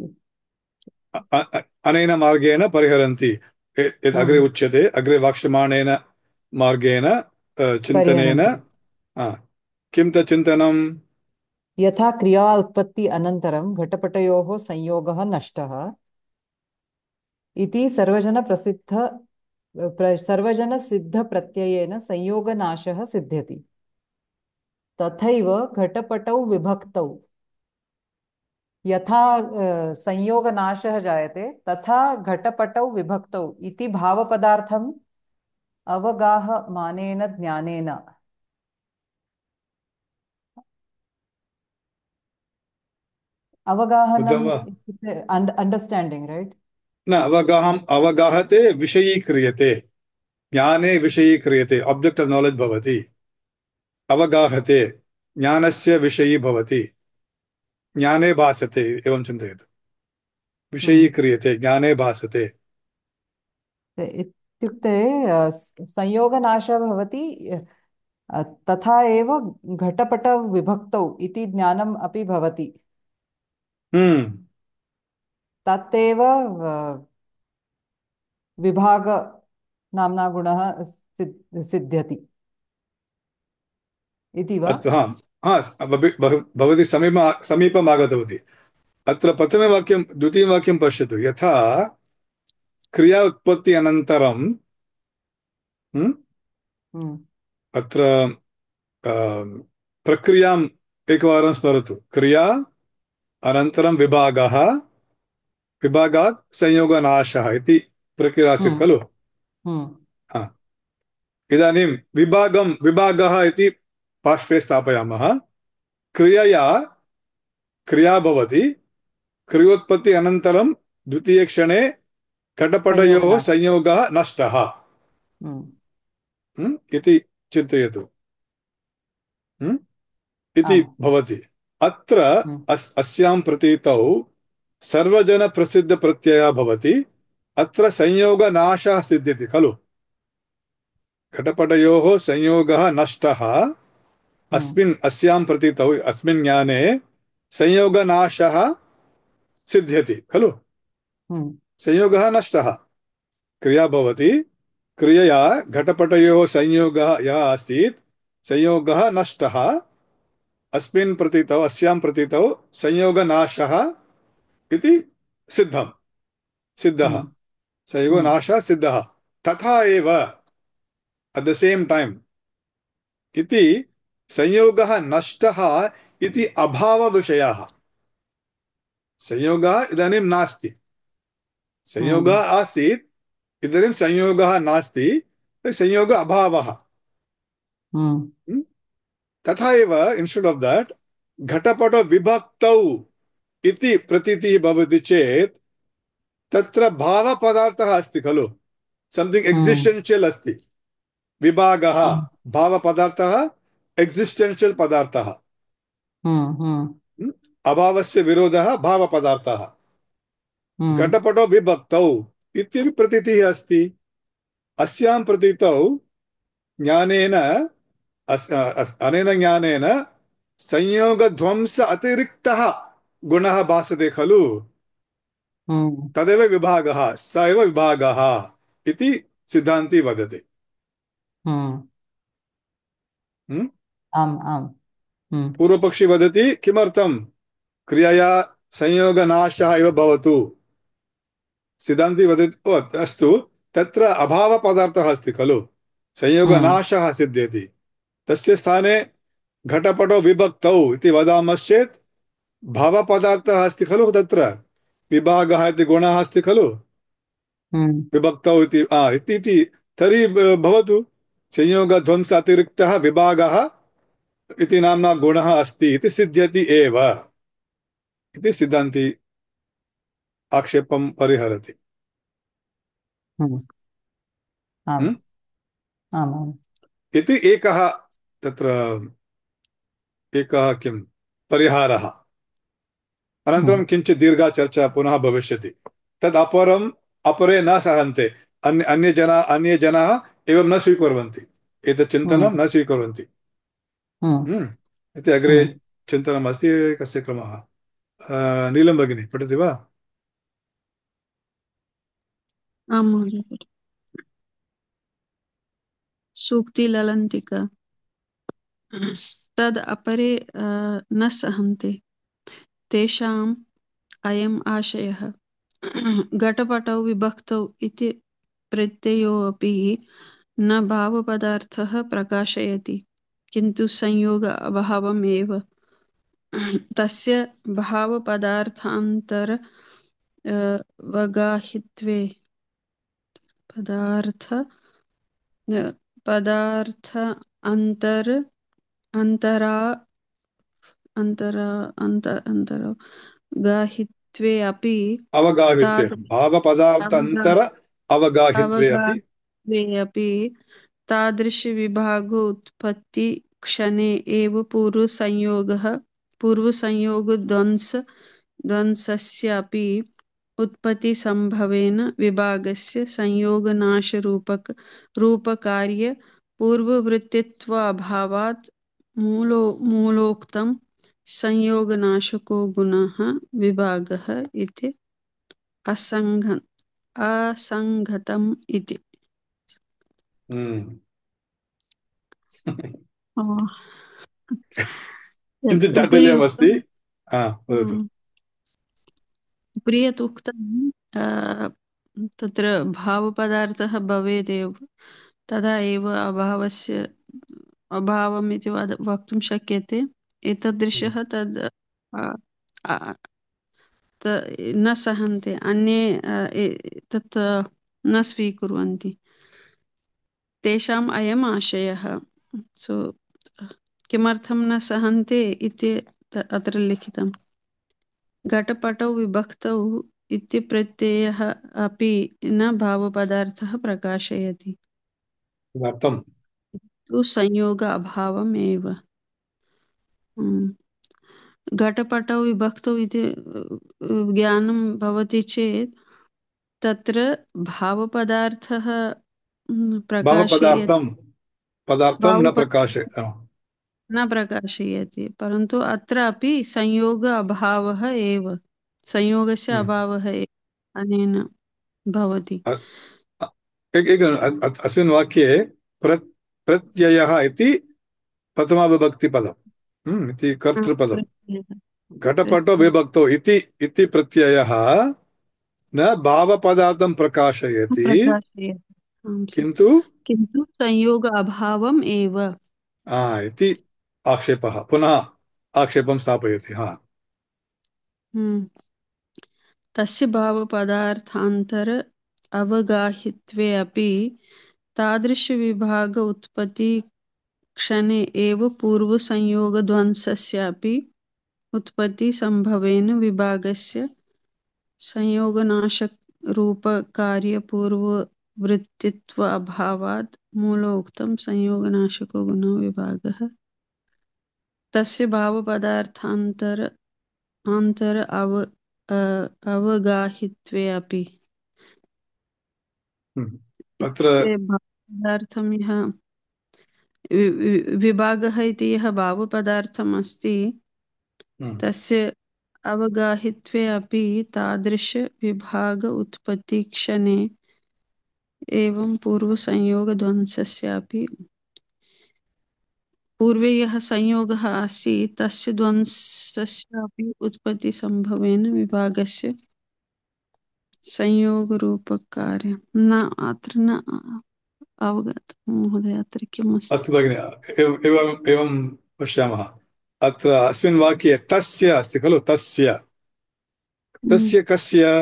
अनेन मार्गेण परिहरन्ति यद् अग्रे उच्यते, अग्रे वाक्ष्यमाणेन मार्गेण चिन्तनेन। किं तत् चिन्तनं? यथा क्रिया उत्पत्ति अनन्तरं घटपटयोः संयोगः नष्टः इति सर्वजनसिद्धप्रत्ययेन संयोगनाशः सिद्ध्यति। तथैव घटपटौ विभक्तौ यथा संयोगनाशः जायते तथा घटपटौ विभक्तौ इति भावपदार्थम् अवगाहमानेन ज्ञानेन। अवगाहनम् इत्युक्ते अण्डर्स्टाण्डिङ्ग्, रैट्? न, अवगाहते विषयीक्रियते, ज्ञाने विषयीक्रियते, ऑब्जेक्ट ऑफ नॉलेज भवति। अवगाहते ज्ञानस्य विषयी भवति, ज्ञाने भासते, एवं चिन्तयतु। विषयीक्रियते, ज्ञाने भासते इत्युक्ते संयोगनाशः भवति तथा एव घटपटविभक्तौ इति ज्ञानम् अपि भवति। तदेव विभाग नाम्ना गुणः सिद्ध्यति इति वा? अस्तु, भवती समीपम् आगतवती। अत्र प्रथमे वाक्यं, द्वितीयं वाक्यं पश्यतु। यथा क्रिया उत्पत्ति अनन्तरं अत्र प्रक्रियाम् एकवारं स्मरतु। क्रिया अनन्तरं विभागः, विभागात् संयोगनाशः इति प्रक्रिया आसीत् खलु? इदानीं विभागः इति पार्श्वे स्थापयामः। क्रिया भवति, क्रियोत्पत्ति अनन्तरं द्वितीयक्षणे घटपटयोः संयोगः नष्टः इति चिन्तयतु। इति भवति। अत्र अस्यां प्रतीतौ सर्वजनप्रसिद्धप्रत्ययः भवति। अत्र संयोगनाशः सिद्ध्यति खलु? घटपटयोः संयोगः नष्टः। अस्यां प्रतीतौ, अस्मिन् ज्ञाने संयोगनाशः सिद्ध्यति खलु? संयोगः नष्टः, क्रिया भवति, क्रियया घटपटयोः संयोगः यः आसीत् संयोगः नष्टः अस्मिन् प्रतीतौ अस्यां प्रतीतौ संयोगनाशः इति सिद्धः संयोगनाशः सिद्धः तथा एव at the same time इति संयोगः नष्टः इति अभावविषयः संयोगः इदानीं नास्ति संयोगः आसीत् इदानीं संयोगः नास्ति संयोग अभावः तथा एव instead of that घटपट विभक्तौ इति प्रतीतिः भवति चेत् तत्र भावपदार्थः अस्ति खलु something existential अस्ति विभागः भावपदार्थः existential पदार्थः अभावस्य विरोधः भावपदार्थः घटपटो विभक्तौ इत्यपि प्रतीतिः अस्ति अस्यां प्रतीतौ ज्ञानेन अनेन ज्ञानेन संयोगध्वंस अतिरिक्तः गुणः भासते खलु तदेव विभागः स एव विभागः इति सिद्धान्ती वदति पूर्वपक्षी वदति किमर्थं क्रियया संयोगनाशः एव भवतु सिद्धान्ती वदति अस्तु तत्र अभावपदार्थः अस्ति खलु संयोगनाशः सिद्ध्यति तस्य स्थाने घटपटो विभक्तौ इति वदामश्चेत् भावपदार्थः अस्ति खलु तत्र विभागः इति गुणः अस्ति खलु विभक्तौ इति तर्हि भवतु संयोगध्वंस अतिरिक्तः विभागः इति नाम्ना गुणः अस्ति इति सिद्ध्यति एव इति सिद्धान्ती आक्षेपं परिहरति इति एकः तत्र एकः किं परिहारः अनन्तरं किञ्चित् दीर्घा चर्चा पुनः भविष्यति तद् अपरे न सहन्ते अन्ये जनाः एवं न स्वीकुर्वन्ति एतत् चिन्तनं न स्वीकुर्वन्ति इति अग्रे चिन्तनम् अस्ति कस्य क्रमः नीलं भगिनी पठति वा आं महोदय सूक्ति ललन्तिका तद् अपरे न सहन्ते तेषाम् अयम् आशयः घटपटौ विभक्तौ इति प्रत्ययोऽपि न भावपदार्थः प्रकाशयति किन्तु संयोग अभावमेव तस्य भावपदार्थान्तर वगाहित्वे पदार्थ गाहित्वे अपि अवगाहित्वे भावपदार्थान्तर अवगाहित्वे अपि तादृशविभागोत्पत्ति क्षणे एव पूर्वसंयोगध्वंसस्यापि उत्पत्तिसम्भवेन विभागस्य संयोगनाशरूपकार्य पूर्ववृत्तित्वाभावात् मूलोक्तं संयोगनाशको गुणः विभागः इति असङ्गतम् इति किञ्चित् जटिलमस्ति प्रियत् उक्तं तत्र भावपदार्थः भवेदेव तदा एव अभावम् इति वक्तुं शक्यते एतादृशः तद् न सहन्ते अन्ये तत् न स्वीकुर्वन्ति तेषाम् अयम् आशयः सो किमर्थं न सहन्ते इति अत्र लिखितम् घटपटौ विभक्तौ इति प्रत्ययः अपि न भावपदार्थः प्रकाशयति तु संयोग अभावमेव घटपटौ विभक्तौ इति ज्ञानं भवति चेत् तत्र भावपदार्थः न प्रकाशयति परन्तु अत्र अपि संयोग अभावः एव संयोगस्य अभावः एव अनेन भवति अस्मिन् वाक्ये प्रत्ययः इति प्रथमाविभक्तिपदम् इति कर्तृपदम्। घटपटो विभक्तौ इति प्रत्ययः न भावपदार्थं प्रकाशयति, किन्तु किन्तु संयोग अभावम् एव इति आक्षेपः, पुनः आक्षेपं स्थापयति। तस्य भावपदार्थान्तर अवगाहित्वे अपि तादृशविभाग उत्पत्ति क्षणे एव पूर्वसंयोगध्वंसस्यापि उत्पत्ति संभवेन विभागस्य संयोगनाशकरूपकार्यपूर्ववृत्तित्व अभावात् मूलोक्तं संयोगनाशको गुणो विभागः तस्य भावपदार्थान्तर अवगाहित्वे अपि अत्र भावपदार्थं यः विभागः इति यः भावपदार्थम् अस्ति तस्य अवगाहित्वे अपि तादृशविभाग उत्पत्तिक्षणे एवं पूर्वसंयोगध्वंसस्यापि पूर्वे यः संयोगः आसीत् तस्य ध्वंसस्यापि उत्पत्तिसम्भवेन विभागस्य संयोगरूपकार्यं न अत्र न अवगतं महोदय अत्र किम् अस्ति। अस्तु भगिनि, एवं पश्यामः। अत्र अस्मिन् वाक्ये तस्य अस्ति खलु, तस्य कस्य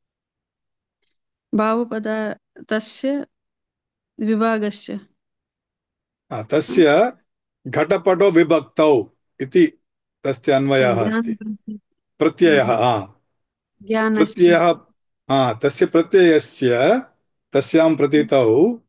भावपदा तस्य विभागस्य तस्य घटपटो विभक्तौ इति तस्य अन्वयः अस्ति। प्रत्ययः तस्य प्रत्ययस्य तस्यां प्रतीतौ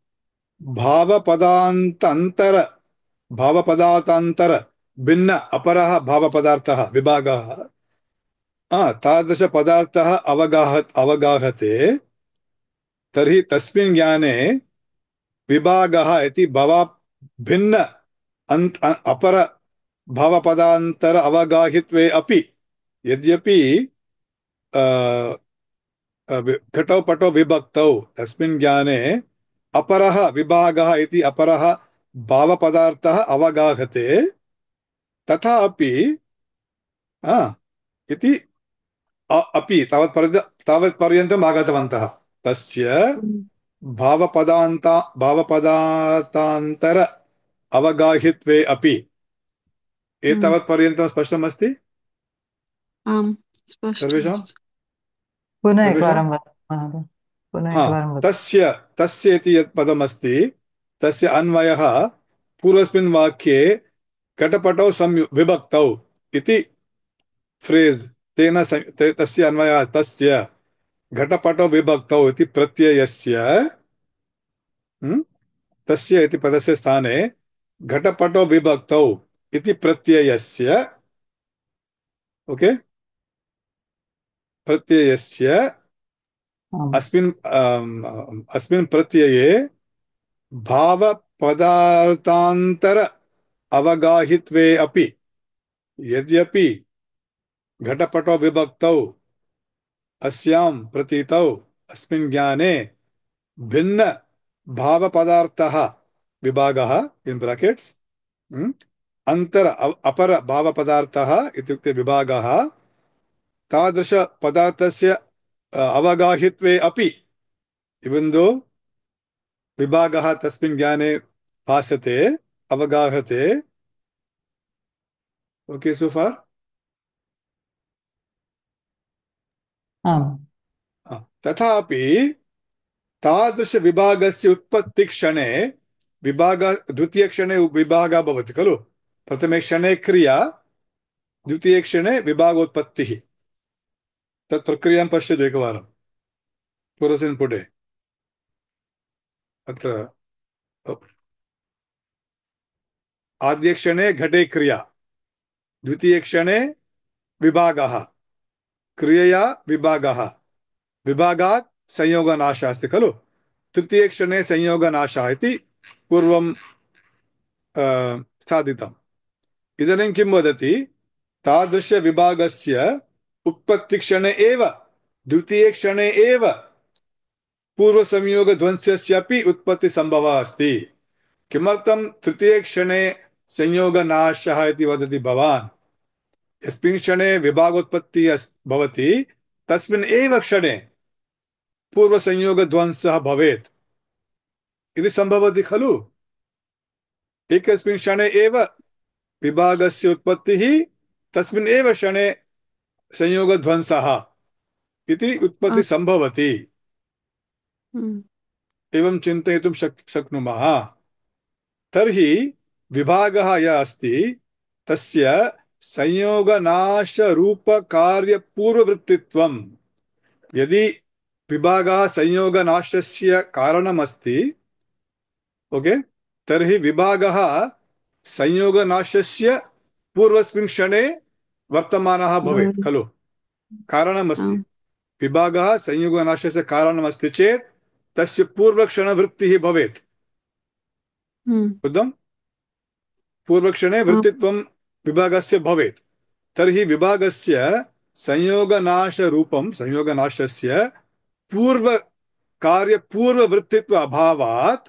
भावपदार्थान्तर भिन्न अपरः भावपदार्थः विभागः तादृशपदार्थः अवगाहते तर्हि तस्मिन् ज्ञाने विभागः इति भिन्न अपर भावपदान्तर अवगाहित्वे अपि यद्यपि घटौ पटौ विभक्तौ तस्मिन् ज्ञाने अपरः विभागः इति अपरः भावपदार्थः अवगाहते तथापि इति अपि तावत्पर्यन्तम् आगतवन्तः। तस्य भावपदार्थान्तर अवगाहित्वे अपि एतावत्पर्यन्तं स्पष्टमस्ति सर्वेषां? पुनः एकवारं वदतु। तस्य इति यत् पदमस्ति तस्य अन्वयः पूर्वस्मिन् वाक्ये घटपटौ विभक्तौ इति फ्रेस् तेन तस्य अन्वयः तस्य घटपटौ विभक्तौ इति प्रत्ययस्य तस्य इति पदस्य स्थाने घटपटौ विभक्तौ इति प्रत्ययस्य प्रत्ययस्य अस्मिन् प्रत्यये भावपदार्थान्तर अवगाहित्वे अपि यद्यपि घटपटौ विभक्तौ अस्यां प्रतीतौ अस्मिन् ज्ञाने भिन्न भावपदार्थः विभागः इन् ब्राकेट्स् अपर भावपदार्थः इत्युक्ते विभागः तादृशपदार्थस्य अवगाहित्वे अपि इवन् दो विभागः तस्मिन् ज्ञाने भासते अवगाहते। Okay so for? तथापि तादृशविभागस्य उत्पत्तिक्षणे द्वितीयक्षणे विभागः भवति खलु। प्रथमे क्षणे क्रिया, द्वितीयक्षणे विभागोत्पत्तिः। तत् प्रक्रियां पश्यतु एकवारं पूर्वस्मिन् पुटे। अत्र आद्यक्षणे घटे क्रिया, द्वितीयक्षणे विभागः, क्रियया विभागः, विभागात् संयोगनाशः अस्ति खलु। तृतीयक्षणे संयोगनाशः इति पूर्वं साधितम्। इदानीं किं वदति? तादृशविभागस्य उत्पत्तिक्षणे एव, द्वितीयक्षणे एव पूर्वसंयोगध्वंस्यस्यापि उत्पत्तिसम्भवः अस्ति। किमर्थं तृतीये क्षणे संयोगनाशः इति वदति भवान्? यस्मिन् क्षणे विभागोत्पत्तिः भवति तस्मिन् एव क्षणे पूर्वसंयोगध्वंसः भवेत् इति सम्भवति खलु? एकस्मिन् क्षणे एव विभागस्य उत्पत्तिः, तस्मिन् एव क्षणे संयोगध्वंसः इति उत्पत्तिः सम्भवति। एवं चिन्तयितुं शक्नुमः। तर्हि विभागः यः अस्ति तस्य संयोगनाशरूपकार्यपूर्ववृत्तित्वं, यदि विभागः संयोगनाशस्य कारणमस्ति, ओके, तर्हि विभागः संयोगनाशस्य पूर्वस्मिन् क्षणे वर्तमानः भवेत् खलु? कारणमस्ति, विभागः संयोगनाशस्य कारणमस्ति चेत् तस्य पूर्वक्षणवृत्तिः भवेत्। बुद्धं? पूर्वक्षणे वृत्तित्वं विभागस्य भवेत्। तर्हि विभागस्य संयोगनाशरूपं संयोगनाशस्य पूर्वकार्यपूर्ववृत्तित्व अभावात्,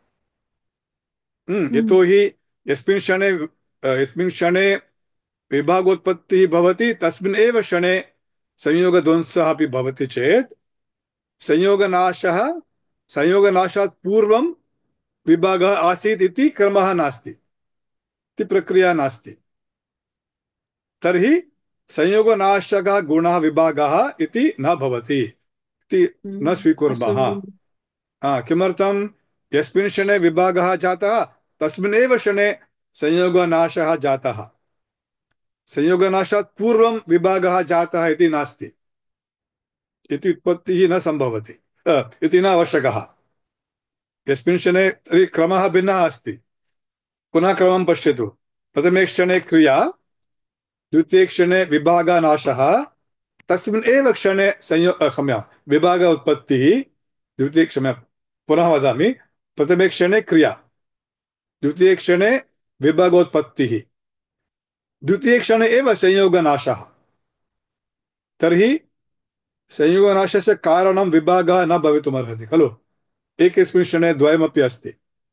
यतोहि यस्मिन् क्षणे विभागोत्पत्तिः भवति तस्मिन् एव क्षणे संयोगध्वंसः अपि भवति चेत् संयोगनाशात् पूर्वं विभागः आसीत् इति क्रमः नास्ति, इति प्रक्रिया नास्ति। तर्हि संयोगनाशकः गुणः विभागः इति न भवति इति न स्वीकुर्मः। किमर्थं? यस्मिन् क्षणे विभागः जातः तस्मिन् एव क्षणे संयोगनाशः जातः। संयोगनाशात् पूर्वं विभागः जातः इति नास्ति, इति उत्पत्तिः न सम्भवति, इति न आवश्यकः। यस्मिन् क्षणे तर्हि क्रमः भिन्नः अस्ति। पुनः क्रमं पश्यतु। प्रथमे क्षणे क्रिया, द्वितीये क्षणे विभागनाशः, तस्मिन् एव क्षणे विभाग उत्पत्तिः, पुनः वदामि, प्रथमे क्षणे क्रिया, द्वितीये क्षणे विभागोत्पत्तिः, द्वितीये क्षणे एव संयोगनाशः। तर्हि संयोगनाशस्य कारणं विभागः न भवितुमर्हति खलु? एकस्मिन् क्षणे द्वयमपि अस्ति।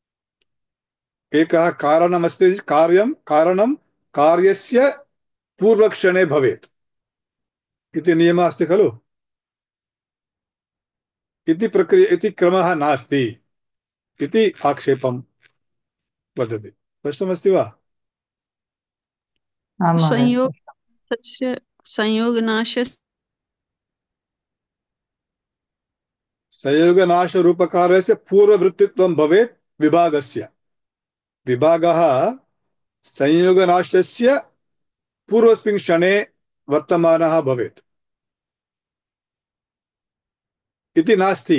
एकः कारणमस्ति, कारणं कार्यस्य पूर्वक्षणे भवेत् इति नियमः अस्ति खलु? इति प्रक्रिया, इति क्रमः नास्ति इति आक्षेपं वदति। स्पष्टमस्ति वा? संयोगनाशरूपकारस्य पूर्ववृत्तित्वं भवेत् विभागस्य। विभागः संयोगनाशस्य पूर्वस्मिन् क्षणे वर्तमानः भवेत् इति नास्ति।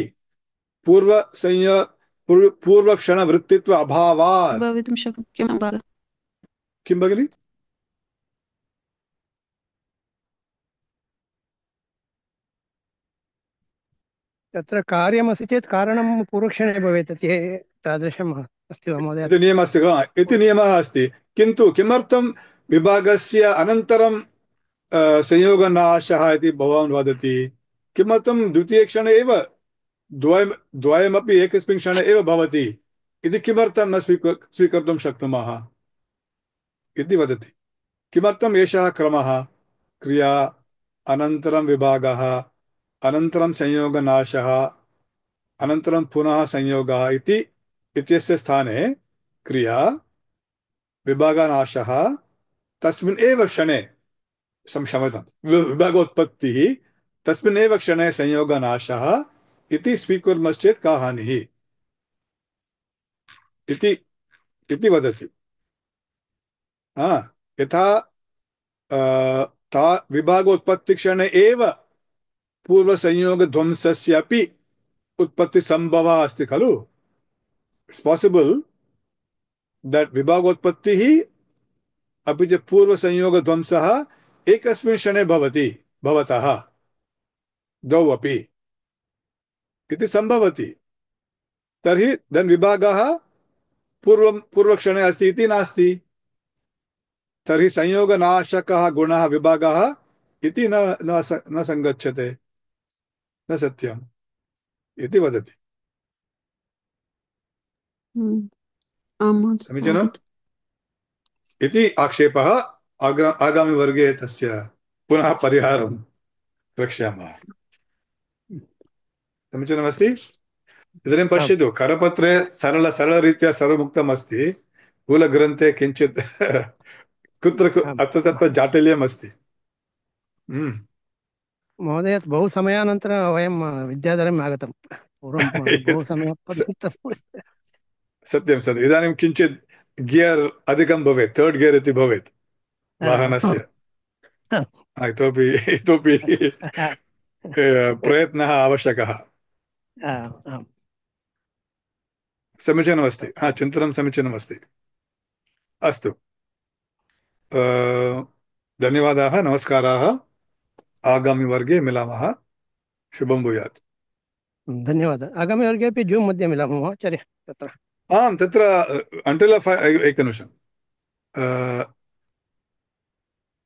पूर्वक्षणवृत्तित्व अभावात् भवितुं शक्यं। किं भगिनि? तत्र कार्यमस्ति चेत् कारणं पूर्वक्षणे भवेत् इति तादृशम् अस्ति वा महोदय? इति नियमः अस्ति। किन्तु किमर्थं विभागस्य अनन्तरं संयोगनाशः इति भवान् वदति? किमर्थं द्वितीये क्षणे एव द्वयमपि एकस्मिन् क्षणे एव भवति इति किमर्थं न स्वीकर्तुं शक्नुमः इति वदति। किमर्थम् एषः क्रमः? क्रिया, अनन्तरं विभागः, अनन्तरं संयोगनाशः, अनन्तरं पुनः संयोगः इत्यस्य स्थाने क्रिया, विभागनाशः, तस्मिन् एव क्षणे क्षम्यतां, विभागोत्पत्तिः, तस्मिन् एव क्षणे संयोगनाशः इति स्वीकुर्मश्चेत् का हानिः इति वदति। यथा विभागोत्पत्तिक्षणे एव पूर्वसंयोगध्वंसस्य अपि उत्पत्तिसम्भवः अस्ति खलु? इट्स् पासिबल् दट् विभागोत्पत्तिः अपि च पूर्वसंयोगध्वंसः एकस्मिन् क्षणे भवति, भवतः द्वौ अपि इति सम्भवति। तर्हि धन् विभागः पूर्वक्षणे अस्ति इति नास्ति। तर्हि संयोगनाशकः गुणः विभागः इति न सङ्गच्छते, न सत्यम्। इति वदति। आम् समीचीनम् अवगतम्। इति आक्षेपः। आगामिवर्गे तस्य पुनः परिहारं द्रक्ष्यामः। समीचीनमस्ति। इदानीं आम् पश्यतु, करपत्रे सरलरीत्या सर्वमुक्तम् अस्ति, मूलग्रन्थे किञ्चित् कुत्र आम् अत्र तत्र जाटिल्यम् अस्ति। महोदय, बहु समयानन्तरं वयं विद्याधरम् आगतं। पूर्वं बहु समयपर्यन्तं सत्यं सत्यम्। इदानीं किञ्चित् गियर् अधिकं भवेत्, थर्ड् गियर् इति भवेत् वाहनस्य। इतोपि प्रयत्नः आवश्यकः। आम् समीचीनमस्ति। चिन्तनं समीचीनमस्ति। अस्तु, धन्यवादाः, नमस्काराः। आगामिवर्गे मिलामः। शुभं भूयात्। धन्यवादः। आगामिवर्गेपि जून् मध्ये मिलामः आचार्य तत्र। आम्, तत्र एकनिमिषम्।